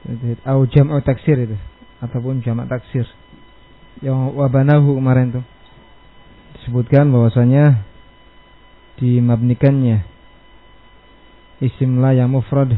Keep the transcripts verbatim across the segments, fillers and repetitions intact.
Atau jam'u taksir itu, ataupun jamak taksir. Yang wabanahu kemarin tuh disebutkan bahwasanya dimabnikannya isim la yang mufrad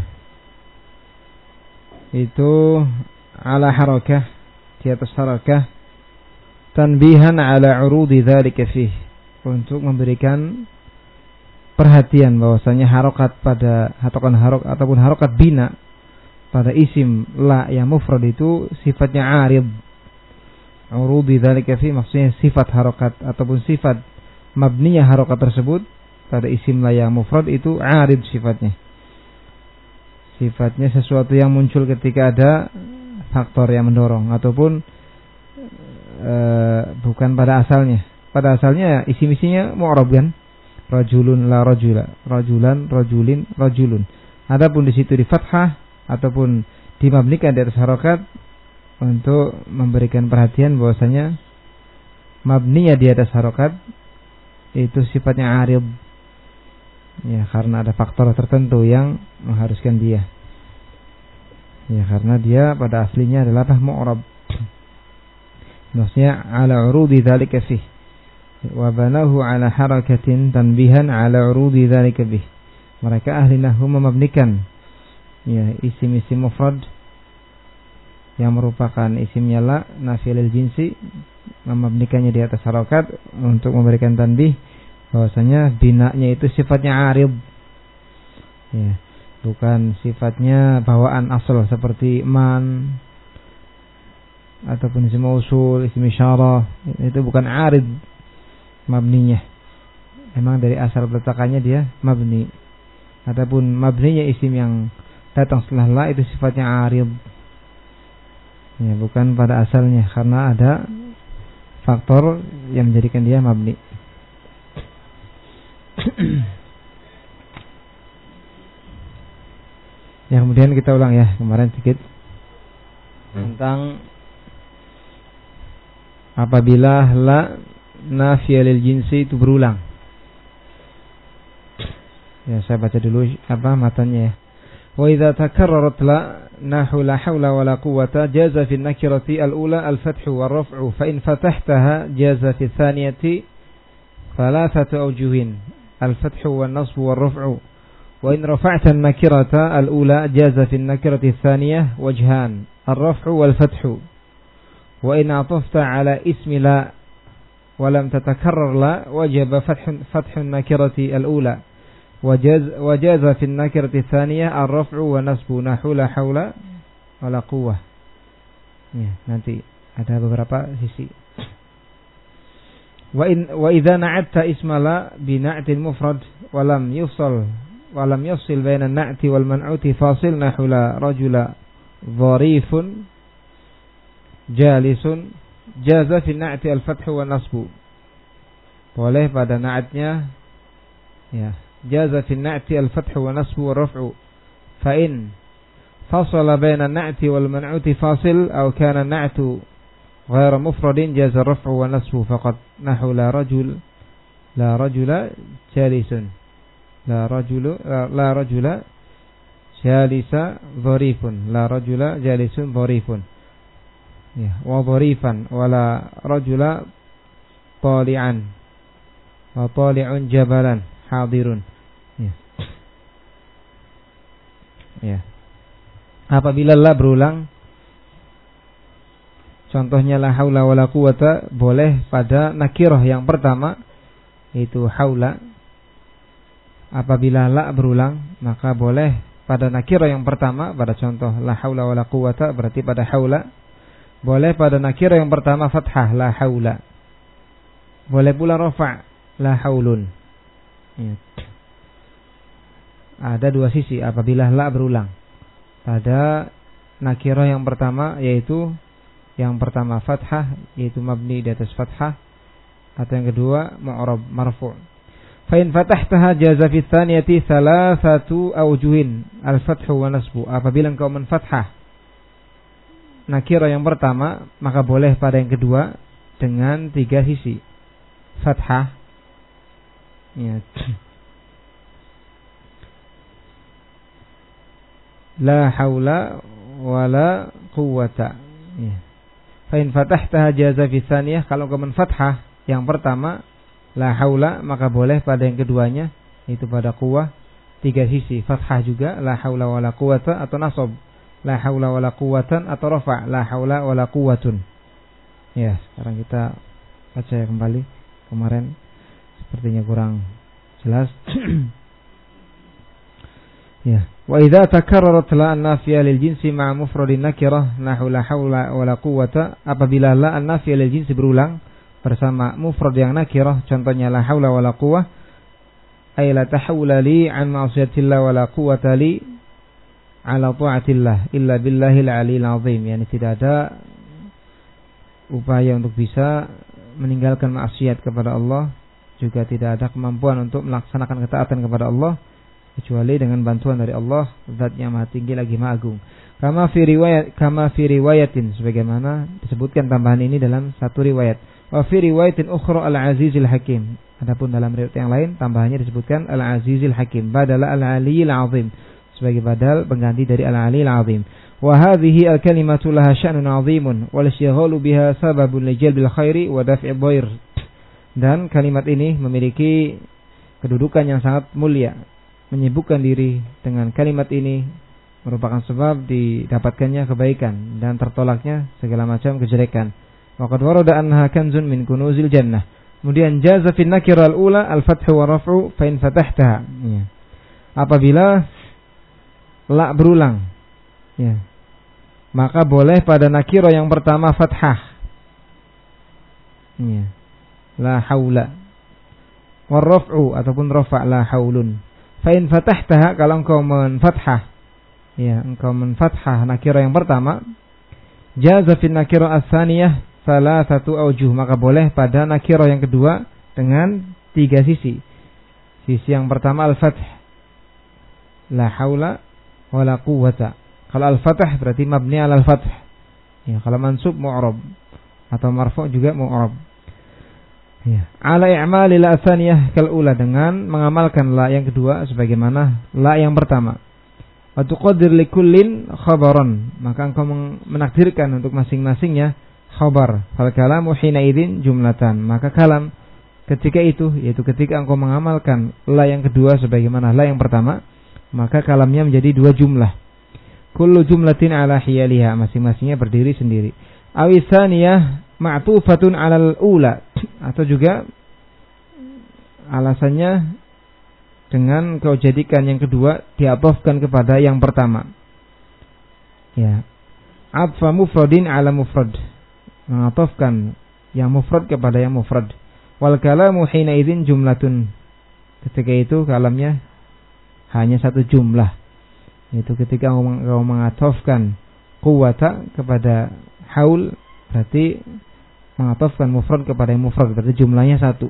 itu ala harakah, di atas harakah, tanbihan ala urudi dzalika fih, untuk memberikan perhatian bahwasanya harokat pada hatokan harok ataupun harokat bina pada isim la yang mufrad itu sifatnya arid. Urudi dzalika fi, maksudnya sifat harokat ataupun sifat mabniyah harokat tersebut pada isim la yang mufrad itu arid sifatnya. Sifatnya sesuatu yang muncul ketika ada faktor yang mendorong, ataupun e, bukan pada asalnya. Pada asalnya isim-isimnya mu'rab kan? Rajulun la rajula, rajulan, rajulin, rajulun. Adapun di situ di fathah ataupun dimabnikan di atas harokat untuk memberikan perhatian bahwasanya mabniyah di atas harokat itu sifatnya arid, ya, karena ada faktor tertentu yang mengharuskan dia, ya, karena dia pada aslinya adalah mu'rab. Maksudnya ala urudi dzalika fih wa banahu ala harakatin tanbihan ala urudi dzalika bih. Mereka ahli nahwu memabnikan, ya, isim-isim mufrad yang merupakan isimnya la nafiyul jinsi, memabnikannya di atas harakat untuk memberikan tanbih bahwasanya binanya itu sifatnya arid, ya, bukan sifatnya bawaan asal seperti man ataupun isim mausul, isim isyarah, itu bukan arid mabninya. Memang dari asal peletakannya dia mabni. Adapun mabninya isim yang datang setelah la itu sifatnya arid, ya, bukan pada asalnya, karena ada faktor yang menjadikan dia mabni. Ya, kemudian kita ulang ya kemarin sedikit tentang apabila la nafiyah lil jinsi itu berulang. Ya, saya baca dulu apa matanya ya. Wa idza takarrarat la nahu la haula wa la quwwata jaza fi an-nakirati al-ula al-fathu war-raf'u fa in fatahtaha jaza fi ath-thaniyati thalathatu awjuhin al-fathu wan-nasbu war-raf'u wa in rafa'ta an-nakirata al-ula jaza fi an-nakirati ath-thaniyah wajhan ar-raf'u wal-fathu wa in atafta ala ismi la wa lam tatakarrar la wajaba fathu fathu an-nakirati al-ula وجاز وجاز في النكرة الثانية الرفع ونصب نحو لا حول ولا قوة. Ya, nanti ada beberapa sisi. Wa in wa idza na'atta isma la bi na'til mufrad wa lam yufsal wa lam yafsil baina an-na'ti wal man'uti fasil nahwu la rajula dharifun jalisun jaza fi an-na'ti al-fath wa nasbu. Boleh pada na'atnya, ya, جاز في النعت الفتح ونصب والرفع فإن فصل بين النعت والمنعوت فاصل أو كان النعت غير مفرد جاز الرفع والنصب فقط نحو لا رجل لا رجل جالس لا رجل لا رجل جالس ظريف لا رجل جالس ظريف وظريفا ولا رجل طالعا وطالع جبلا حاضر. Ya. Ya. Apabila la berulang, contohnya la haula wala quwata, boleh pada nakirah yang pertama yaitu haula. Apabila la berulang, maka boleh pada nakirah yang pertama, pada contoh la haula wala quwata berarti pada haula. Boleh pada nakirah yang pertama fathah la haula. Boleh pula rafa' la haulun. Ya. Ada dua sisi apabila la berulang. Pada nakirah yang pertama yaitu yang pertama fathah, yaitu mabni di atas fathah, atau yang kedua mu'rab marfu'. Fa in fatahtaha jaza fi tsaniyati thalathatu awjuhin al-fathu wa nasbu. Apabila engkau menfathah nakirah yang pertama, maka boleh pada yang kedua dengan tiga sisi. Fathah, ya, la haula wala quwwata. Ya. Fa in fatahtaha jaza fi tsaniyah, kalau engkau menfathah yang pertama la haula, maka boleh pada yang keduanya, itu pada quwwah, tiga sisi, fathah juga la haula wala quwwata, atau nasab la haula wala quwwatan, atau rafa la haula wala quwwatun. Ya, sekarang kita baca ya kembali. Kemarin sepertinya kurang jelas. Ya, wa idza takarrarat la an-nafiyah lil jinsi ma'a mufradin nakirah nahu la haula wala quwwata, apabila la an-nafiyah lil jinsi berulang bersama mufrad yang nakirah, contohnya la haula wala quwwah, ay la tahawula li an ma'siyatillah wala quwwata li ala ta'atillah illa billahil aliyil azim, yani tidak ada upaya untuk bisa meninggalkan maksiat kepada Allah, juga tidak ada kemampuan untuk melaksanakan ketaatan kepada Allah kecuali dengan bantuan dari Allah, Zat-Nya Maha Tinggi lagi Maha Agung. Kama fi riwayat kama fi riwayatin, sebagaimana disebutkan tambahan ini dalam satu riwayat. Wa fi riwayatin ukhra al-azizil hakim. Adapun dalam riwayat yang lain tambahannya disebutkan al-azizil hakim badala al-aliyil azim, sebagai badal pengganti dari al-aliyil azim. Wa hadhihi al-kalimatu laha sya'nun 'azimun wal isyghalu biha sababun li jalbil khairi wa daf'i dhair. Dan kalimat ini memiliki kedudukan yang sangat mulia. Menyibukkan diri dengan kalimat ini merupakan sebab didapatkannya kebaikan dan tertolaknya segala macam kejelekan. Waqad warada annaha kanzun min kunuzil jannah. Kemudian jaza fi nakira al-ula al-fathu wa raf'u fa in fatahtaha. Ya. Apabila la berulang, ya, maka boleh pada nakira yang pertama fathah. Ya. La haula. Wa raf'u ataupun rafa' la haulun. Fa in fatahtaha, kalau engkau menfathah, ya, engkau menfathah nakira yang pertama, jaza fi nakira ats-tsaniyah salasatu aujuh, maka boleh pada nakira yang kedua dengan tiga sisi. Sisi yang pertama al-fath, la haula wala quwwata. Kalau al-fath berarti mabni ala al-fath. Ya, kalau mansub mu'rab atau marfu' juga mu'rab. Ya, ala i'mali la tsaniyah kal ula, dengan mengamalkan la yang kedua sebagaimana la yang pertama. Wa tuqaddir li kullin khabaran, maka engkau menakdirkan untuk masing-masingnya khabar. Fal kalamu hina idzin jumlatan, maka kalam ketika itu, yaitu ketika engkau mengamalkan la yang kedua sebagaimana la yang pertama, maka kalamnya menjadi dua jumlah. Kullu jumlatin ala hiyaliha, masing-masingnya berdiri sendiri. Awi tsaniyah ma'tufatun 'alal ula, atau juga alasannya dengan kau jadikan yang kedua diatofkan kepada yang pertama. Ya. Atfa mufradin 'ala mufrad, mengatofkan yang mufrad kepada yang mufrad. Wal kalamu hina idzin jumlatun, ketika itu kalamnya hanya satu jumlah. Itu ketika kau mengatofkan quwwata kepada haul, berarti mengatofkan mufrad kepada yang mufrad, berarti jumlahnya satu.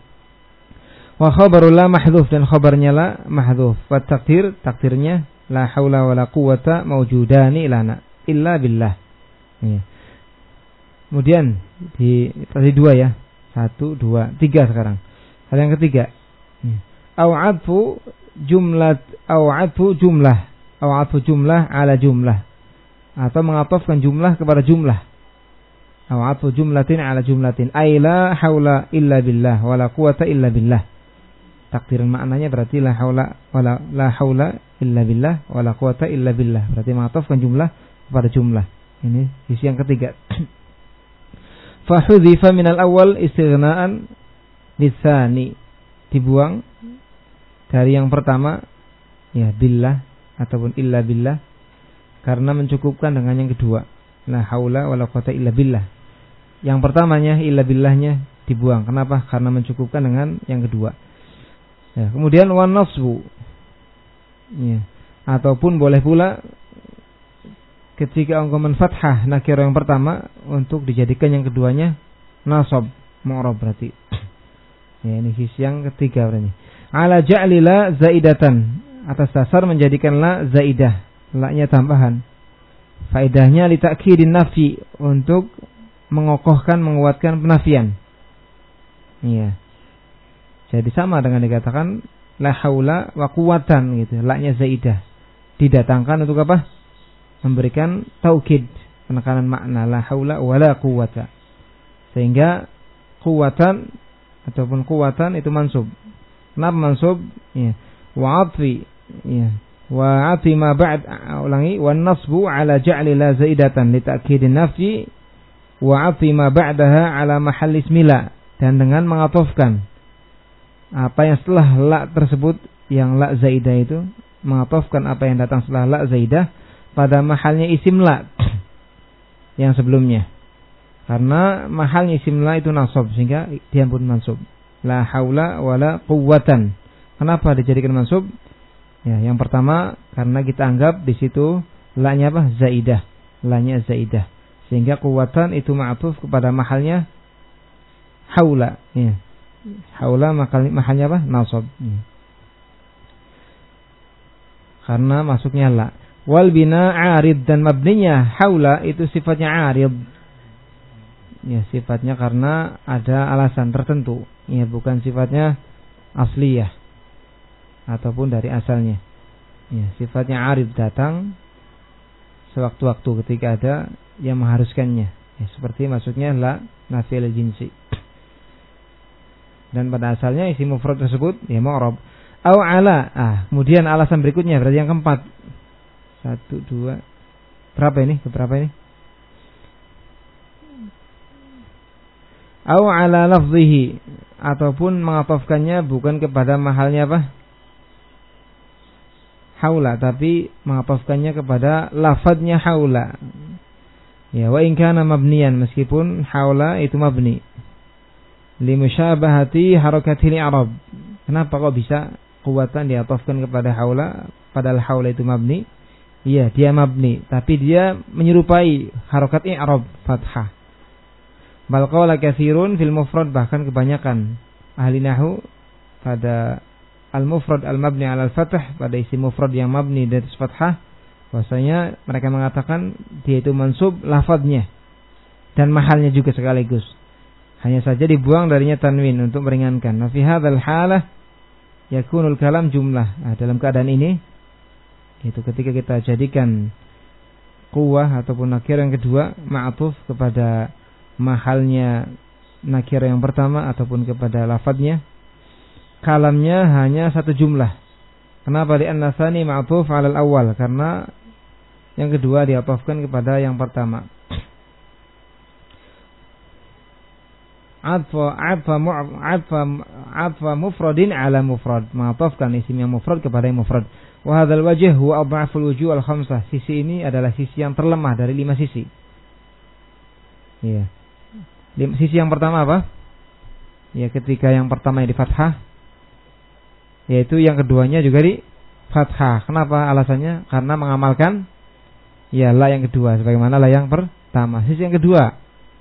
Wa khabarul la mahdhuf, dan khabarnya la mahdhuf. Wa takdir, takdirnya la haula wala quwwata mawjudani lana illa billah. Ya. Kemudian di tadi dua ya, satu, dua, tiga sekarang. Hal yang ketiga, au'adfu jumlah, au'adfu jumlah, au'adfu jumlah ala jumlah, atau mengatofkan jumlah kepada jumlah. Au'adfu jumlatin ala jumlatin, ay la haula illa billah wala quwwata illa billah. Takdiran maknanya berarti la haula wala la haula illa billah wala quwwata illa billah, berarti mengatofkan jumlah kepada jumlah. Ini sisi yang ketiga. Fa hudhifa min al-awwal istighna'an lisani, dibuang dari yang pertama ya billah ataupun illa billah, karena mencukupkan dengan yang kedua la haula wala quwwata illa billah. Yang pertamanya illa billahnya dibuang. Kenapa? Karena mencukupkan dengan yang kedua. Ya, kemudian wan nasbu. Ya. Ataupun boleh pula ketika engkau menfathah nakira yang pertama untuk dijadikan yang keduanya nasab mu'rab, berarti. Ya, ini sisi yang ketiga berarti. Ala ja'li la zaidatan, atas dasar menjadikan la zaidah, la-nya tambahan. Faedahnya li ta'kidin nafi, untuk mengokohkan, menguatkan penafian. Iya. Jadi sama dengan dikatakan la haula wa quwwatan gitu, la-nya zaidah. Didatangkan untuk apa? memberikan taukid, penekanan makna la haula wala quwwata. Sehingga quwwatan ataupun quwwatan itu mansub. Kenapa mansub? Ya. Wa atfi, ya. Wa atfi ma ba'd, ulangi, wan nasbu ala ja'li la zaidatan li ta'kidin nafyi wa atfi ma ba'daha ala mahall ismila, dan dengan mengatofkan apa yang setelah la tersebut, yang la zaidah itu, mengatofkan apa yang datang setelah la zaidah pada mahalnya isim la yang sebelumnya. Karena mahalnya isim la itu nasab, sehingga dia pun mansub. La haula wala quwwatan. Kenapa dijadikan mansub? Ya, yang pertama karena kita anggap di situ la-nya apa? Zaidah. La-nya zaidah. Sehingga quwwatan itu ma'tuf kepada mahalnya haula. Ya. Haula mahalnya apa? Nasab. Ya. Karena masuknya la. Wal bina 'arid, dan mabninya haula itu sifatnya 'arid. Ya, sifatnya karena ada alasan tertentu. Ya, bukan sifatnya asliyah ataupun dari asalnya. Ya, sifatnya 'arid, datang sewaktu-waktu ketika ada yang mengharuskannya. Ya, seperti maksudnya la nafil jinsi. Dan pada asalnya isi mufrad tersebut ya mu'rab. Au ala. Ah, kemudian alasan berikutnya berarti yang keempat. Satu, dua. Berapa ini? Berapa ini? Au ala lafzihi, ataupun mengatofkannya bukan kepada mahalnya apa? Haula, tapi mengatofkannya kepada lafadznya haula. Ya, wa in kana mabniyan, meskipun haula itu mabni. Li musyabahati harakatil i'rab. Kenapa kok bisa quwwatan diatofkan kepada haula padahal haula itu mabni? Iya, dia mabni, tapi dia menyerupai harakat i'rab fathah. Bal qala katsirun fil mufrad, bahkan kebanyakan ahli nahwu pada al-mufrad al-mabni 'ala al-fath, pada isi mufrad yang mabni di atas fathah, bahwasanya mereka mengatakan dia itu mansub lafadznya dan mahalnya juga sekaligus. Hanya saja dibuang darinya tanwin untuk meringankan. Nah, fi hadzal halah yakunul kalam jumlah. Nah, dalam keadaan ini itu ketika kita jadikan quwwah ataupun nakir yang kedua ma'tuf kepada mahalnya nakir yang pertama ataupun kepada lafadznya, kalamnya hanya satu jumlah. Kenapa? Di an-nasani ma'tuf 'alal awal, karena yang kedua diatofkan kepada yang pertama. Atfa atfa atfa atfa mufradin 'ala mufrad, ma'tofkan isim yang mufrad kepada yang mufrad. Wa hadzal wajh huwa adhaful wujuh al-khamsah. Sisi ini adalah sisi yang terlemah dari lima sisi. Iya. Sisi yang pertama apa? Ya, ketika yang pertama di fathah, yaitu yang keduanya juga di fathah. Kenapa? Alasannya karena mengamalkan ya la yang kedua sebagaimana la yang pertama. Sisi yang kedua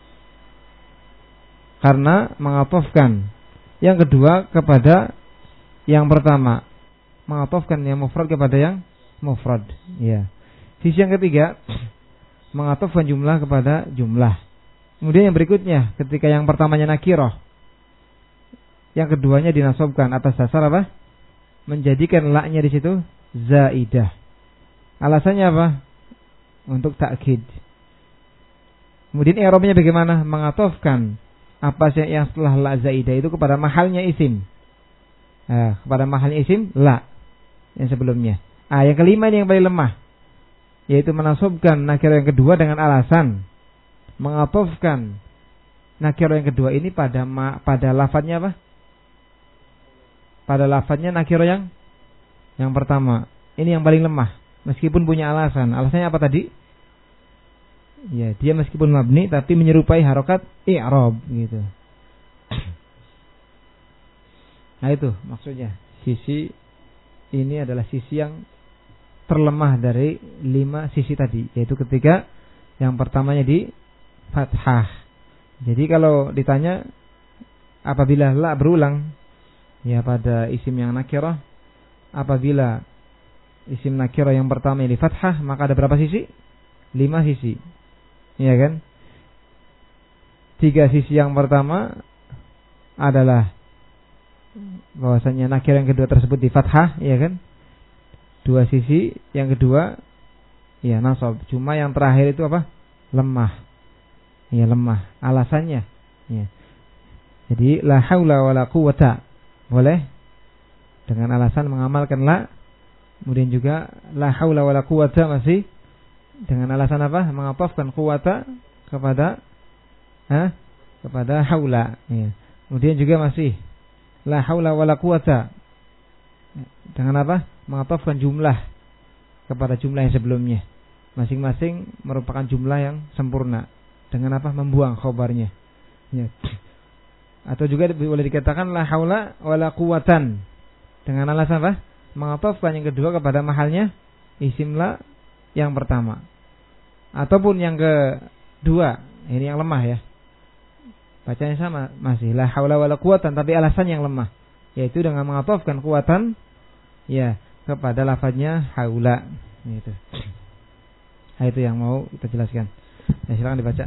karena mengatofkan yang kedua kepada yang pertama, mengatofkan yang mufrad kepada yang mufrad. Ya. Sisi yang ketiga mengatofkan jumlah kepada jumlah. Kemudian yang berikutnya, ketika yang pertamanya nakirah, yang keduanya dinasobkan atas dasar apa? Menjadikan la-nya di situ zaidah. Alasannya apa? Untuk takkid. Kemudian i'rabnya bagaimana? Mengatofkan apa yang setelah la zaidah itu kepada mahalnya isim. Nah, kepada mahalnya isim la yang sebelumnya. Ah, yang kelima ini yang paling lemah, yaitu menasobkan nakirah yang kedua dengan alasan mengatofkan nakirah yang kedua ini pada ma, pada lafadznya apa? Pada lafadznya nakirah yang yang pertama. Ini yang paling lemah, meskipun punya alasan. Alasannya apa tadi? Ya, dia meskipun mabni tapi menyerupai harokat i'rab gitu. Nah, itu maksudnya. Sisi ini adalah sisi yang terlemah dari lima sisi tadi, yaitu ketika yang pertamanya di fathah. Jadi kalau ditanya apabila la berulang ya pada isim yang nakirah, apabila isim nakirah yang pertama di fathah, maka ada berapa sisi? Lima sisi. Iya kan? Tiga sisi yang pertama adalah bahwasanya nakirah yang kedua tersebut di fathah, iya kan? Dua sisi yang kedua ya nasab. Cuma yang terakhir itu apa? Lemah. Ya lemah. Alasannya ya. Jadi la haula wala quwata boleh dengan alasan mengamalkan la. Kemudian juga la haula wala quwata masih dengan alasan apa? Mengatofkan quwata kepada ha? kepada haula ya. Kemudian juga masih la haula wala quwata dengan apa? Mengatofkan jumlah kepada jumlah yang sebelumnya. Masing-masing merupakan jumlah yang sempurna. Dengan apa? Membuang khobarnya ya. Atau juga boleh dikatakan la haula wala quwatan dengan alasan apa? Mengatofkan yang kedua kepada mahalnya isim la yang pertama. Ataupun yang kedua, ini yang lemah ya. Bacanya sama masih la haula wala quwatan tapi alasan yang lemah, yaitu dengan mengatofkan kuatan ya kepada lafaznya haula gitu. Nah, itu yang mau kita jelaskan. Ya, silakan dibaca.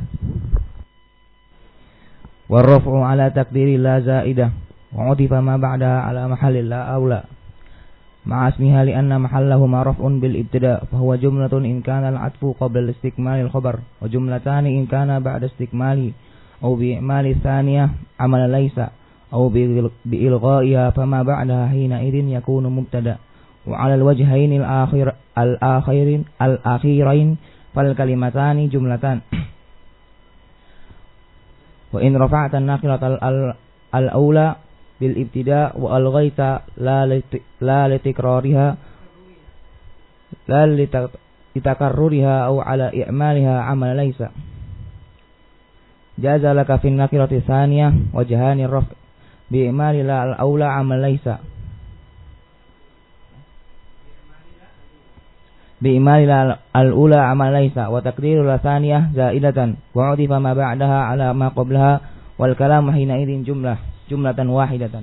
Warraf'u ala takdiri la zaidah wa udifa ma ba'da ala mahallil la aula ma'a ismiha li anna mahallahu ma'raf'un bil ibtida fa huwa jumlatun in kana al-'atfu qabla al-istikmal al-khabar wa jumlatani in kana ba'da istikmali aw bi i'mali thaniyah amala laysa aw bi ilghaiha fama ba'daha hina idin yakunu mubtada wa 'ala al-wajhayn al-akhir al-akhirin al-akhirain fal kalimatani jumlatan wa in rafa'ta an-nakirata al-awla bil ibtida wa alghaita la la litikrariha la litakarruriha aw ala i'maliha amal laysa jaza laka fi an-nakirati thaniyah wajhani ar-raf' bi i'mali la al-awla amal laysa bi i'mali la al-ula amal laysa wa taqdiru la thaniyah zaidatan wa udifa ma ba'daha ala ma qablaha wal kalamu hina idzin jumlah jumlatan wahidatan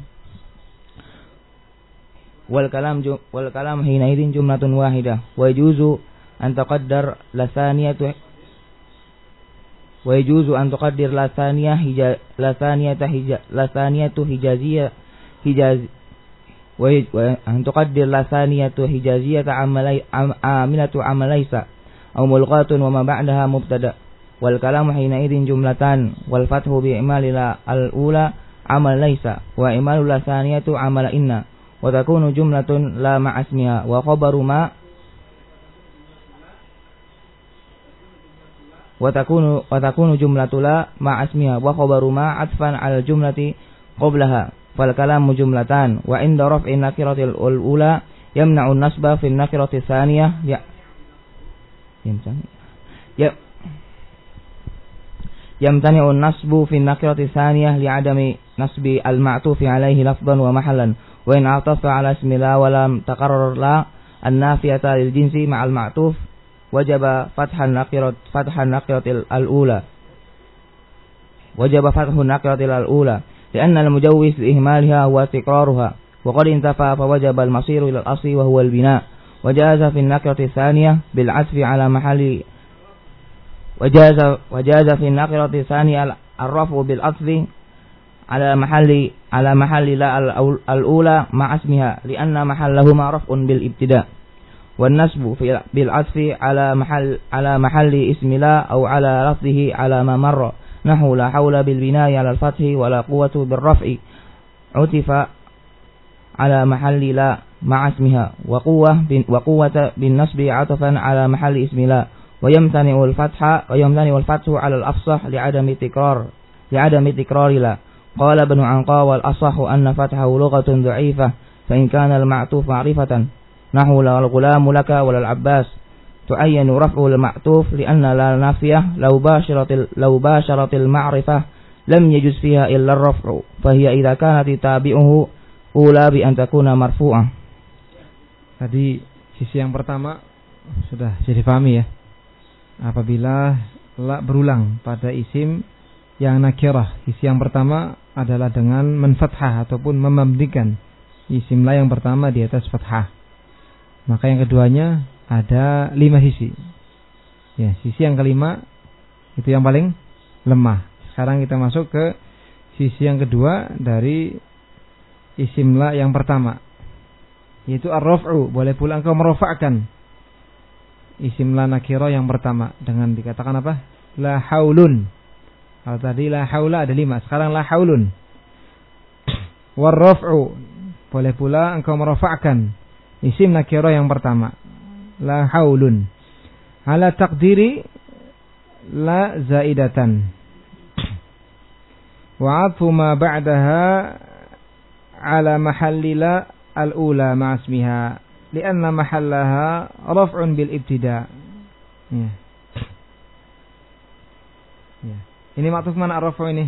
wal kalam wal kalam hina idzin jumlatun wahidah wa yajuzu an taqaddar la thaniyatu wa yajuzu an tuqaddir la thaniyah hija la thaniyata hija la thaniyatu hijaziyah hijaz wa an tuqaddir la thaniyatu hijaziyata amalai amilatu amalaysa aw mulqatun wa ma ba'daha mubtada wal kalamu hina idzin jumlatan wal fathu bi i'mali la al-ula amal laysa wa imalul thaniyatu amala inna wa takunu jumlatun la ma'asmiha wa khabaru ma wa takunu wa takunu jumlatu la ma'asmiha wa khabaru ma atfan al jumlati qablaha fal kalamu jumlatan wa inda raf'in nakiratil ula yamna'u an-nasba fi an-nakirati thaniyah ya yamtani ya يمتنع النصب في النكرة الثانية لعدم نصب المعطوف عليه لفظا ومحلا وإن عطف على اسم لا ولم تقرر لا النافية للجنس مع المعطوف وجب فتح النكرة فتح النكرة الأولى وجب فتح النكرة الأولى لأن المجوز لإهمالها هو تكرارها وقد انتفى فوجب المصير إلى الأصل وهو البناء وجاز في النكرة الثانية بالعطف على محل وجاز وجاز في النكرة الثانية الرفع بالعطف على محل على محل لا الأولى مع اسمها لأن محلهما رفع بالابتداء والنصب بالعطف على محل على محل اسم لا أو على لفظه على ما مر نحو لا حول بالبناء على الفتح ولا قوة بالرفع عطف على محل لا مع اسمها وقوة وقوة بالنصب عطفا على محل اسم لا ويمتنع الفتح ويمتنع الفتح على الأفصح لعدم تكرار لعدم تكرار لا قال ابن عنقاء والأصح أن فتحه لغة ضعيفة فإن كان المعطوف معرفة نحو لا الغلام لك ولا العباس تعين رفع المعطوف لأن لا نافية لو باشرت لو باشرت المعرفة لم يجوز فيها إلا الرفع فهي إذا كانت تابعه أولى بأن تكون مرفوعة. Tadi sisi yang pertama sudah jadi difahami ya. Apabila la berulang pada isim yang nakirah, isi yang pertama adalah dengan menfathah ataupun memamdikan isim la yang pertama di atas fathah. Maka yang keduanya ada lima sisi. Ya, sisi yang kelima itu yang paling lemah. Sekarang kita masuk ke sisi yang kedua dari isim la yang pertama, yaitu ar-raf'u. Boleh pula engkau merofakkan isim la nakira yang pertama dengan dikatakan apa? La haulun. Kalau tadi la haula ada lima, sekarang la haulun. Warraf'u, boleh pula engkau merafa'kan isim nakira yang pertama, la haulun. Ala taqdiri la zaidatan. Wa 'atfu ma ba'daha ala mahalli la al-ula ma'a ismiha li'anna mahallaha raf'un bil ibtida'. Ya. Ya. Ini maksud mana ar-raf'u ini?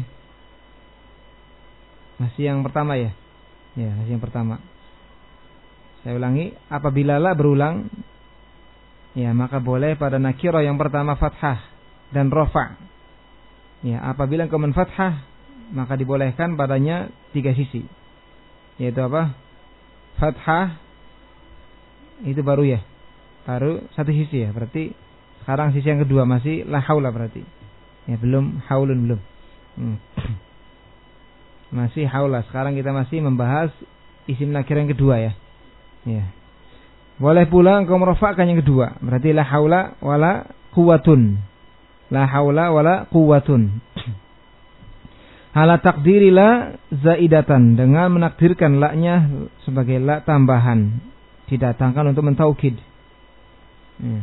Masih yang pertama ya? Ya, masih yang pertama. Saya ulangi, apabila la berulang, ya maka boleh pada nakirah yang pertama fathah dan rafa'. Ya, apabila engkau menfathah, maka dibolehkan padanya tiga sisi. Yaitu apa? Fathah itu baru ya. Baru satu sisi ya. Berarti sekarang sisi yang kedua masih la haula berarti. Ya, belum haulun belum. Hmm. Masih haula. Sekarang kita masih membahas isim nakir yang kedua ya. Ya. Boleh pula engkau merafa'kan yang kedua. Berarti la haula wala quwwatun. La haula wala quwwatun. Ala takdiri la zaidatan, dengan menakdirkan la-nya sebagai la tambahan, didatangkan untuk mentaukid. Ya.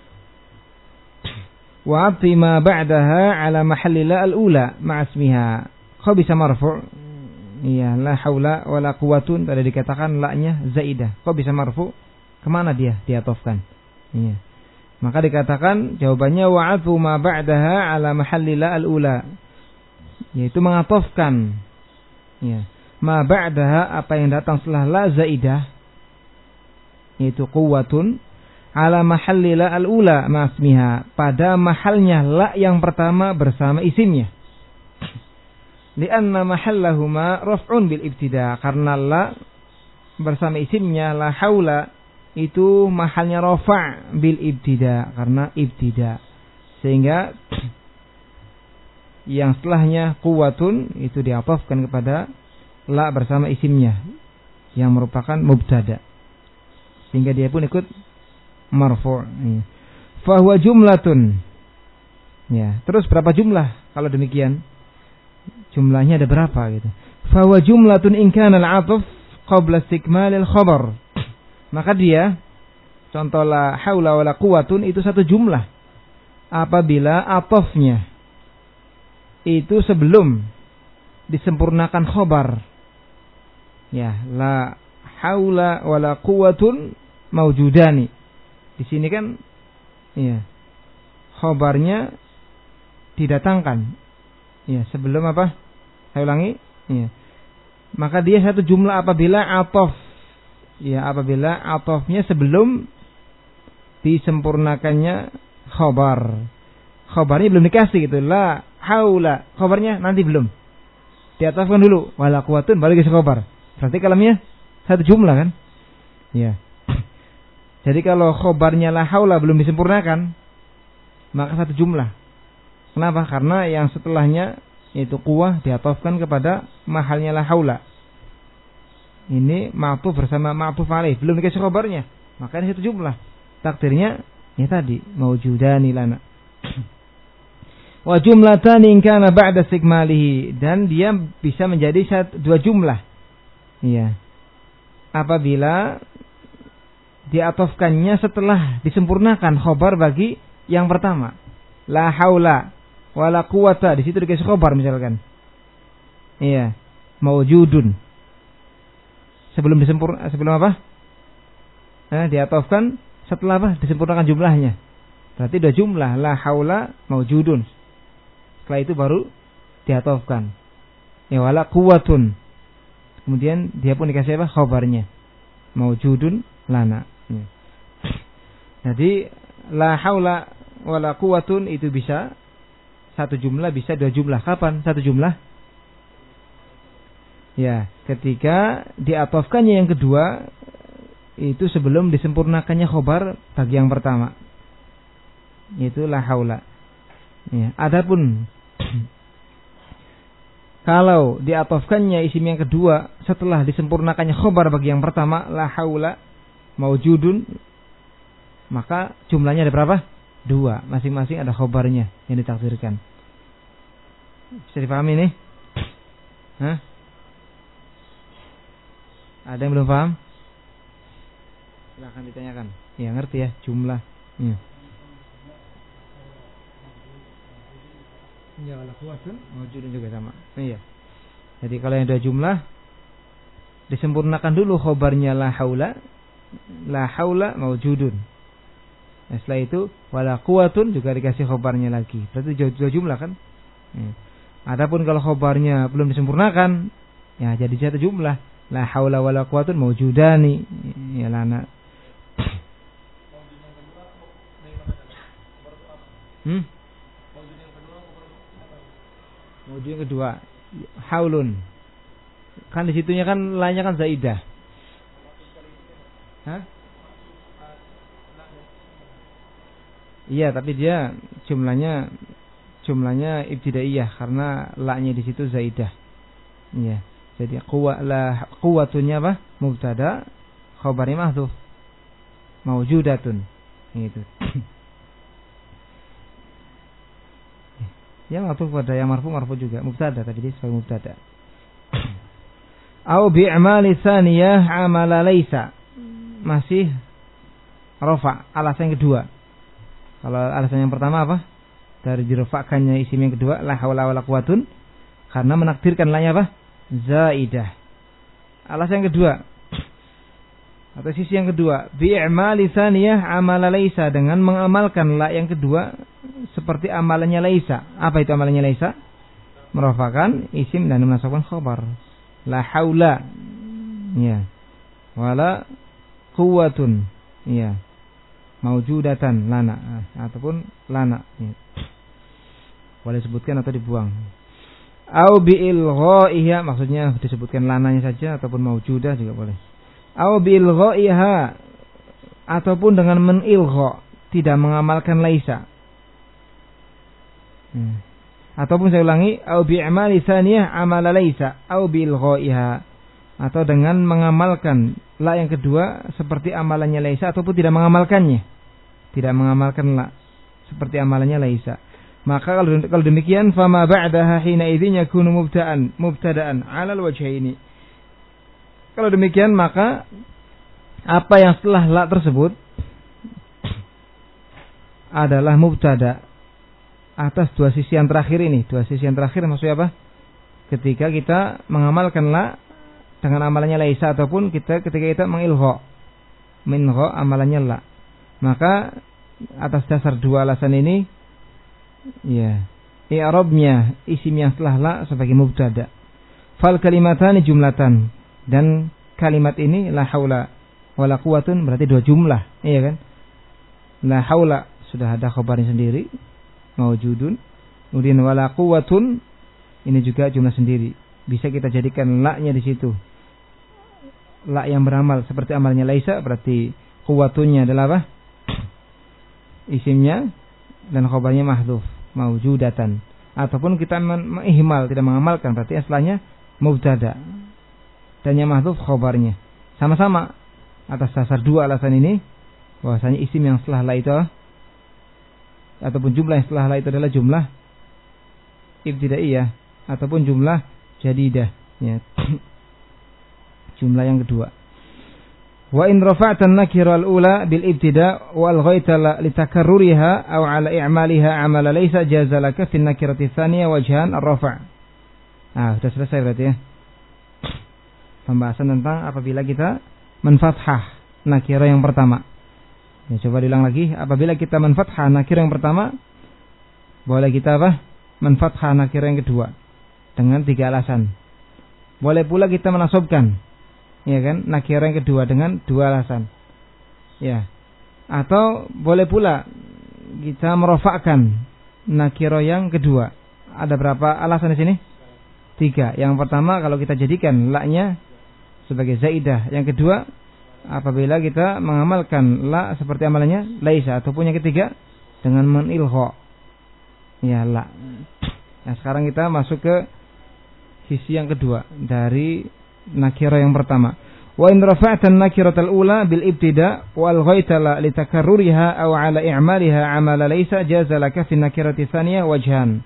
Wa 'atfi ma ba'daha ala mahalli la al-ula ma'a ismiha. Kau bisa marfu'. Iya, la haula wala quwwatun, tadi dikatakan la-nya zaidah. Kau bisa marfu', kemana dia diatofkan? Iya. Maka dikatakan jawabannya wa 'atfu ma ba'daha ala mahalli la al-ula, yaitu mengatofkan ya ma ba'daha, apa yang datang setelah la zaidah, yaitu quwwatun, ala mahalli la al-ula ma ismiha, pada mahalnya la yang pertama bersama isimnya. Lianna mahallahuma raf'un bil ibtida, karena la bersama isimnya la haula itu mahalnya rafa' bil ibtida, karena ibtida, sehingga yang setelahnya quwwatun itu diatofkan kepada la bersama isimnya yang merupakan mubtada, sehingga dia pun ikut marfu'. Fa huwa jumlatun. Ya, terus berapa jumlah kalau demikian? Jumlahnya ada berapa gitu. Fa huwa jumlatun in kana al-'atf qabla istikmal al-khabar. Maka dia contoh la haula wala quwwatun itu satu jumlah apabila atofnya itu sebelum disempurnakan khobar. Ya, la haula wala quwwatun maujudani. Di sini kan ya, khobarnya didatangkan. Ya, sebelum apa? Saya ulangi. Ya. Maka dia satu jumlah apabila atof. Ya, apabila atofnya sebelum disempurnakannya khobar. Khobarnya belum dikasih gitu. La haula, khobarnya nanti belum. Diatofkan dulu. Wala quwwatun baru dikasih khobar. Berarti kalamnya satu jumlah kan? Ya. Jadi kalau khobarnya la haula belum disempurnakan, maka satu jumlah. Kenapa? Karena yang setelahnya yaitu quwwah diatofkan kepada mahalnya la haula. Ini ma'tuf bersama ma'tuf alaih, belum dikasih khobarnya, maka ini satu jumlah. Takdirnya ya tadi maujudani lana. Wa jumlatan in kana ba'da istikmalihi, dan dia bisa menjadi satu, dua jumlah. Iya. Apabila diatofkannya setelah disempurnakan khobar bagi yang pertama. La haula wala quwwata, di situ dikasih khobar misalkan. Iya, maujudun. Sebelum disempurna sebelum apa? Nah, diatofkan setelah apa? Disempurnakan jumlahnya. Berarti dua jumlah, la haula maujudun. Setelah itu baru diatofkan. Ya wala quwwatun. Kemudian dia pun dikasih apa? Khobarnya. Maujudun lana. Ya. Jadi la haula wala quwwatun itu bisa satu jumlah, bisa dua jumlah. Kapan satu jumlah? Ya, ketika diatofkannya yang kedua itu sebelum disempurnakannya khobar bagi yang pertama, yaitu la haula. Ya, adapun kalau diatofkannya isim yang kedua setelah disempurnakannya khobar bagi yang pertama, la haula maujudun, maka jumlahnya ada berapa? Dua. Masing-masing ada khobarnya yang ditakdirkan. Bisa dipahami nih? Hah? Ada yang belum paham? Silahkan ditanyakan. Ya ngerti ya jumlah. Ya. Ya wala quwwatun mawjudun juga sama. Iya. Jadi kalau yang dua jumlah disempurnakan dulu khobarnya la haula, la haula mawjudun. Nah, setelah itu wala quwwatun juga dikasih khobarnya lagi. Berarti dua jumlah kan? Ya. Adapun kalau khobarnya belum disempurnakan, ya jadi satu jumlah. La haula wala quwwatun mawjudani. Ya lana. Hmm? Mawjud yang kedua, haulun. Kan di situnya kan lainnya kan zaidah. Hah? Iya, tapi dia jumlahnya jumlahnya ibtidaiyah karena la-nya di situ zaidah. Iya. Jadi quwa la quwwatunnya apa? Mubtada, khabarnya mahdhuf. Mawjudatun. Gitu. Ya mahdhuf pada yang marfu marfu juga mubtada tapi dia sebagai mubtada. Au bi'amali tsaniyah amala laisa. Masih rafa, alasan yang kedua. Kalau alasan yang pertama apa? Dari dirafa'kannya isim yang kedua la haula wala quwwatun karena menakdirkan la-nya apa? Zaidah. Alasan yang kedua atau sisi yang kedua, bi'amali tsaniyah amala laisa, dengan mengamalkan la yang kedua seperti amalannya laisa. Apa itu amalannya laisa? Merafakan isim dan menasabkan khabar. La haula, ya, wala quwwatun, ya, maujudatan lana ataupun lana, ya. Boleh disebutkan atau dibuang. Au bi'ilghaiha, maksudnya disebutkan lananya saja ataupun maujudah juga boleh. Au bi'ilghaiha, ataupun dengan menilgha, tidak mengamalkan laisa. Hmm. Ataupun saya ulangi, au bi'amali tsaniyah amala laisa au bi'ilghaiha, atau dengan mengamalkan la yang kedua seperti amalannya laisa ataupun tidak mengamalkannya. Tidak mengamalkan la seperti amalannya laisa. Maka kalau, kalau demikian fama ba'daha hina idzin yakunu mubtada'an mubtada'an 'ala al-wajhaini. Kalau demikian maka apa yang setelah la tersebut adalah mubtada atas dua sisi yang terakhir ini. Dua sisi yang terakhir maksudnya apa? Ketika kita mengamalkan la dengan amalannya laisa ataupun kita ketika kita mengilgha minha amalannya la. Maka atas dasar dua alasan ini, ya, i'rabnya isim yang setelah la sebagai mubtada. Fal kalimatani jumlatan, dan kalimat ini la haula wala quwwatun berarti dua jumlah, iya kan? La haula sudah ada khabarnya sendiri, mawjudun. Kemudian wala quwwatun ini juga jumlah sendiri. Bisa kita jadikan la-nya di situ. La yang beramal seperti amalnya laisa, berarti quwwatunnya adalah apa? Isimnya, dan khabarnya mahdhuf, mawjudatan. Ataupun kita mengihmal, tidak mengamalkan, berarti asalnya mubtada. Dan yang mahdhuf khabarnya. Sama-sama atas dasar dua alasan ini, bahwasanya isim yang setelah la itu ataupun jumlah yang setelah la itu adalah jumlah ibtidaiyah ataupun jumlah jadidah, ya. Jumlah yang kedua. Wa in rafa'ta an-nakira al-ula bil ibtida' wa alghayta li takarruriha aw 'ala i'maliha 'amala laysa jaza laka fi an-nakirati tsaniyah wajhan ar-raf'. Ah, sudah selesai berarti ya. Pembahasan tentang apabila kita menfathah nakira yang pertama. Ya, coba diulang lagi. Apabila kita menfathah nakira yang pertama, boleh kita apa? Menfathah nakira yang kedua dengan tiga alasan. Boleh pula kita menasabkan, ya kan, nakira yang kedua dengan dua alasan. Ya. Atau boleh pula kita merofakkan nakira yang kedua. Ada berapa alasan di sini? Tiga. Yang pertama kalau kita jadikan la-nya sebagai zaidah. Yang kedua apabila kita mengamalkan la seperti amalannya laisa, ataupun yang ketiga dengan menilgha, ya, la. Nah, sekarang kita masuk ke sisi yang kedua dari nakira yang pertama. Wa in rafa'ta an-nakirata al-ula bil ibtida' wa alghayta la li takarruriha aw 'ala i'maliha 'amala laysa jaza laka fi an-nakirati tsaniyah wajhan.